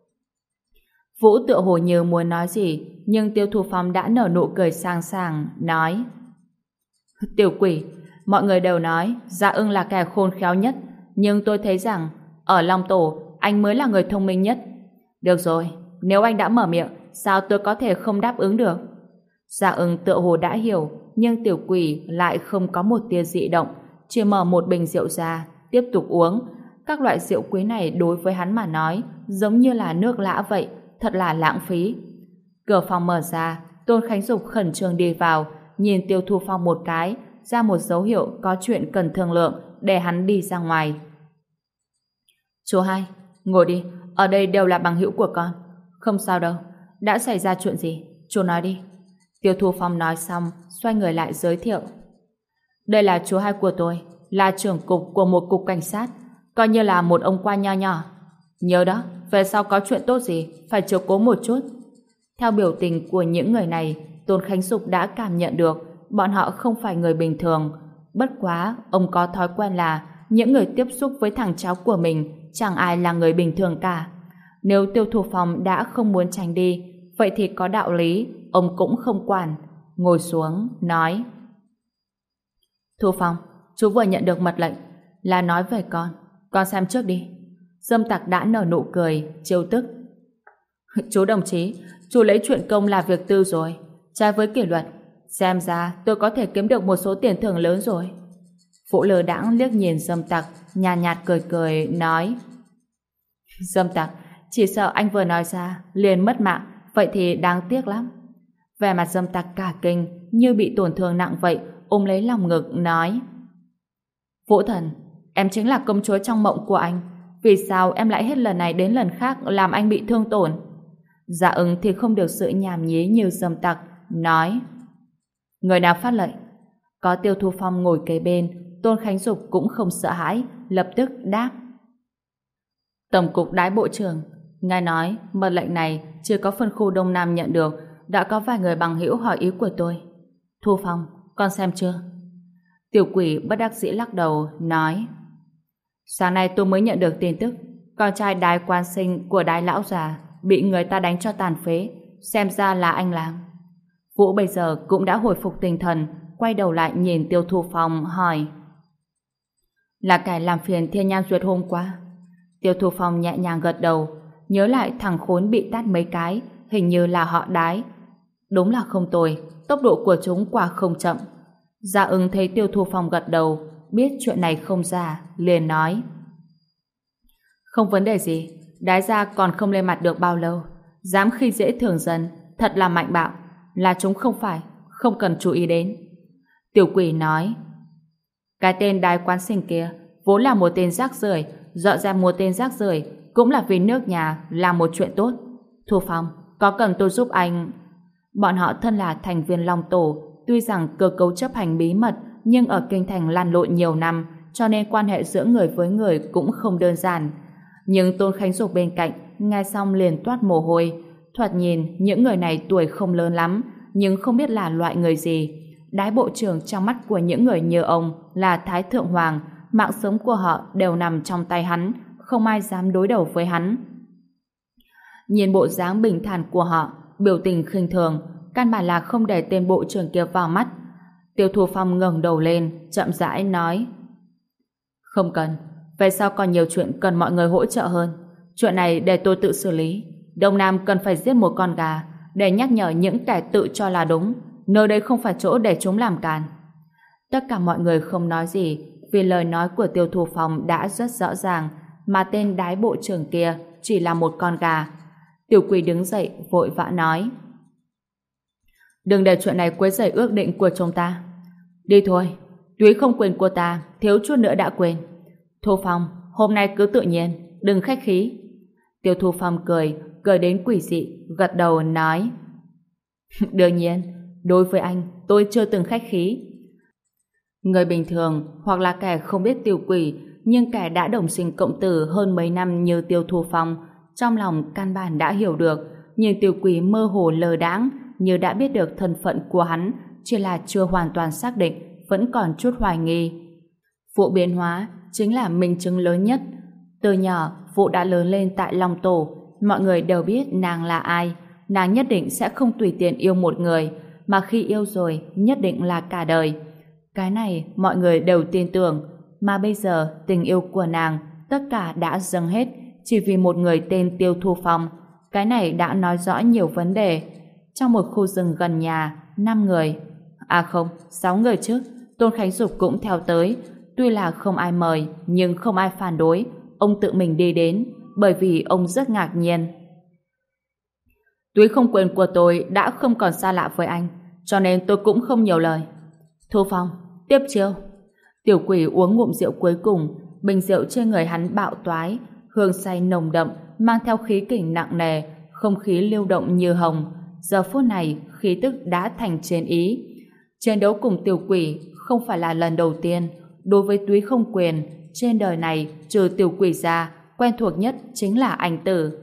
Vũ tựa hồ như muốn nói gì, nhưng Tiêu Thu Phong đã nở nụ cười sang sảng, nói: Tiểu Quỷ, mọi người đều nói Dạ Ưng là kẻ khôn khéo nhất, nhưng tôi thấy rằng ở Long Tổ anh mới là người thông minh nhất. Được rồi, nếu anh đã mở miệng, sao tôi có thể không đáp ứng được? Dạ Ưng tựa hồ đã hiểu, nhưng Tiểu Quỷ lại không có một tia dị động, chỉ mở một bình rượu ra, tiếp tục uống. Các loại rượu quý này đối với hắn mà nói giống như là nước lã vậy, thật là lãng phí. Cửa phòng mở ra, Tôn Khánh Dục khẩn trương đi vào, nhìn Tiêu Thu Phong một cái, ra một dấu hiệu có chuyện cần thương lượng để hắn đi ra ngoài. Chú hai, ngồi đi, ở đây đều là bằng hữu của con. Không sao đâu, đã xảy ra chuyện gì? Chú nói đi. Tiêu Thu Phong nói xong, xoay người lại giới thiệu. Đây là chú hai của tôi, là trưởng cục của một cục cảnh sát, coi như là một ông quan nho nhỏ. Nhớ đó, về sau có chuyện tốt gì, phải chiếu cố một chút. Theo biểu tình của những người này, Tôn Khánh Dục đã cảm nhận được bọn họ không phải người bình thường. Bất quá, ông có thói quen là những người tiếp xúc với thằng cháu của mình chẳng ai là người bình thường cả. Nếu Tiêu Thu Phong đã không muốn tránh đi, vậy thì có đạo lý, ông cũng không quản. Ngồi xuống, nói: Thu Phong, chú vừa nhận được mật lệnh, là nói về con xem trước đi. Dâm Tặc đã nở nụ cười, trêu tức. Chú đồng chí, chú lấy chuyện công là việc tư rồi, trái với kỷ luật. Xem ra tôi có thể kiếm được một số tiền thưởng lớn rồi. Vũ lơ đãng liếc nhìn Dâm Tặc, nhàn nhạt cười cười, nói: Dâm Tặc, chỉ sợ anh vừa nói ra liền mất mạng, vậy thì đáng tiếc lắm. Vẻ mặt Dâm Tặc cả kinh, như bị tổn thương nặng vậy, ôm lấy lòng ngực, nói: Vũ Thần, em chính là công chúa trong mộng của anh. Vì sao em lại hết lần này đến lần khác làm anh bị thương tổn? Dạ Ưng thì không được sự nhảm nhí như Dâm Tặc, nói: Người nào phát lệnh? Có Tiêu Thu Phong ngồi kế bên, Tôn Khánh Dục cũng không sợ hãi, lập tức đáp. Tổng cục Đái Bộ trưởng, ngài nói mật lệnh này chưa có phân khu Đông Nam nhận được, đã có vài người bằng hữu hỏi ý của tôi. Thu Phong, con xem chưa? Tiểu quỷ bất đắc dĩ lắc đầu, nói: sáng nay tôi mới nhận được tin tức, con trai Đái Quan Sinh của Đái lão già bị người ta đánh cho tàn phế, xem ra là anh làm. Vũ bây giờ cũng đã hồi phục tinh thần, quay đầu lại nhìn Tiêu Thu Phong hỏi: là kẻ làm phiền Thiên Nhan Duyệt hôm qua? Tiêu Thu Phong nhẹ nhàng gật đầu, nhớ lại thằng khốn bị tát mấy cái, hình như là họ Đái. Đúng là không tồi, tốc độ của chúng quả không chậm. Gia Ưng thấy Tiêu Thu Phong gật đầu, biết chuyện này không giả, liền nói: không vấn đề gì, Đái gia còn không lên mặt được bao lâu, dám khi dễ thường dân, thật là mạnh bạo, là chúng không phải, không cần chú ý đến. Tiểu quỷ nói: cái tên Đái Quan Sinh kia vốn là một tên rác rưởi, dọn ra một tên rác rưởi cũng là vì nước nhà làm một chuyện tốt. Thu Phong, có cần tôi giúp anh? Bọn họ thân là thành viên Long Tổ, tuy rằng cơ cấu chấp hành bí mật, nhưng ở kinh thành lăn lộn nhiều năm, cho nên quan hệ giữa người với người cũng không đơn giản. Nhưng Tôn Khánh Dục bên cạnh nghe xong liền toát mồ hôi. Thoạt nhìn những người này tuổi không lớn lắm, nhưng không biết là loại người gì. Đái bộ trưởng trong mắt của những người như ông là Thái Thượng Hoàng, mạng sống của họ đều nằm trong tay hắn, không ai dám đối đầu với hắn. Nhìn bộ dáng bình thản của họ, biểu tình khinh thường, căn bản là không để tên bộ trưởng kia vào mắt. Tiêu Thu Phong ngẩng đầu lên, chậm rãi nói: không cần, về sau còn nhiều chuyện cần mọi người hỗ trợ hơn. Chuyện này để tôi tự xử lý. Đông Nam cần phải giết một con gà để nhắc nhở những kẻ tự cho là đúng, nơi đây không phải chỗ để chúng làm càn. Tất cả mọi người không nói gì, vì lời nói của Tiêu Thu Phong đã rất rõ ràng, mà tên Đái bộ trưởng kia chỉ là một con gà. Tiểu quỷ đứng dậy vội vã nói: đừng để chuyện này quấy rầy ước định của chúng ta. Đi thôi, túy không quên của ta, thiếu chút nữa đã quên. Thu Phong, hôm nay cứ tự nhiên, đừng khách khí. Tiêu Thu Phong cười đến quỷ dị, gật đầu nói: đương nhiên, đối với anh, tôi chưa từng khách khí. Người bình thường hoặc là kẻ không biết tiểu quỷ, nhưng kẻ đã đồng sinh cộng tử hơn mấy năm như Tiêu Thu Phong, trong lòng căn bản đã hiểu được, nhưng tiểu quỷ mơ hồ lờ đãng, như đã biết được thân phận của hắn, chỉ là chưa hoàn toàn xác định, vẫn còn chút hoài nghi. Vụ biến hóa chính là minh chứng lớn nhất. Từ nhỏ, Vụ đã lớn lên tại Long Tổ, mọi người đều biết nàng là ai. Nàng nhất định sẽ không tùy tiện yêu một người, mà khi yêu rồi, nhất định là cả đời. Cái này mọi người đều tin tưởng, mà bây giờ tình yêu của nàng tất cả đã dâng hết chỉ vì một người tên Tiêu Thu Phong. Cái này đã nói rõ nhiều vấn đề. Trong một khu rừng gần nhà, 5 người, à không, 6 người chứ, Tôn Khánh Dục cũng theo tới. Tuy là không ai mời, nhưng không ai phản đối, ông tự mình đi đến, bởi vì ông rất ngạc nhiên. Túy không quên của tôi đã không còn xa lạ với anh, cho nên tôi cũng không nhiều lời. Thu Phong, tiếp chiêu. Tiểu quỷ uống ngụm rượu cuối cùng, bình rượu trên người hắn bạo toái, hương say nồng đậm, mang theo khí kình nặng nề, không khí lưu động như hồng. Giờ phút này, khí tức đã thành chiến ý. Chiến đấu cùng tiểu quỷ không phải là lần đầu tiên. Đối với Túy không quyền, trên đời này, trừ tiểu quỷ ra, quen thuộc nhất chính là anh Tử.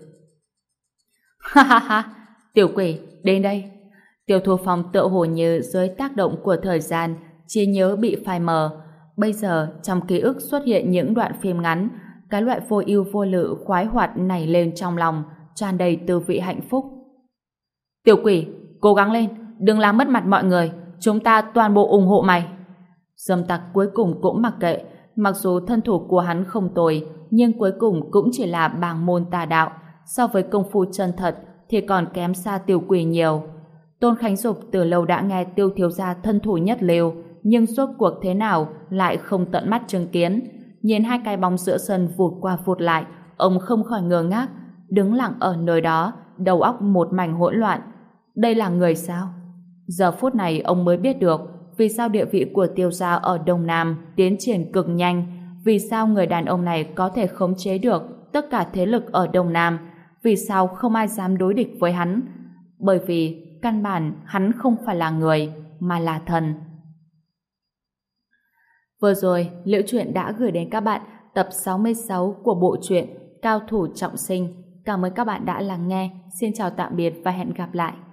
Ha ha ha, tiểu quỷ, đến đây. Tiêu Thu Phong tựa hồ như dưới tác động của thời gian, trí nhớ bị phai mờ. Bây giờ, trong ký ức xuất hiện những đoạn phim ngắn, cái loại vô ưu vô lự khoái hoạt nảy lên trong lòng, tràn đầy tư vị hạnh phúc. Tiểu quỷ, cố gắng lên, đừng làm mất mặt mọi người, chúng ta toàn bộ ủng hộ mày. Dâm tặc cuối cùng cũng mặc kệ, mặc dù thân thủ của hắn không tồi, nhưng cuối cùng cũng chỉ là bàng môn tà đạo, so với công phu chân thật thì còn kém xa tiểu quỷ nhiều. Tôn Khánh Dục từ lâu đã nghe Tiêu thiếu gia thân thủ nhất lưu, nhưng rốt cuộc thế nào lại không tận mắt chứng kiến. Nhìn hai cái bóng giữa sân vụt qua vụt lại, ông không khỏi ngơ ngác, đứng lặng ở nơi đó, đầu óc một mảnh hỗn loạn. Đây là người sao? Giờ phút này ông mới biết được vì sao địa vị của Tiêu gia ở Đông Nam tiến triển cực nhanh, vì sao người đàn ông này có thể khống chế được tất cả thế lực ở Đông Nam, vì sao không ai dám đối địch với hắn. Bởi vì căn bản hắn không phải là người, mà là thần. Vừa rồi, Liễu Chuyện đã gửi đến các bạn tập 66 của bộ truyện Cao thủ trọng sinh. Cảm ơn các bạn đã lắng nghe. Xin chào tạm biệt và hẹn gặp lại.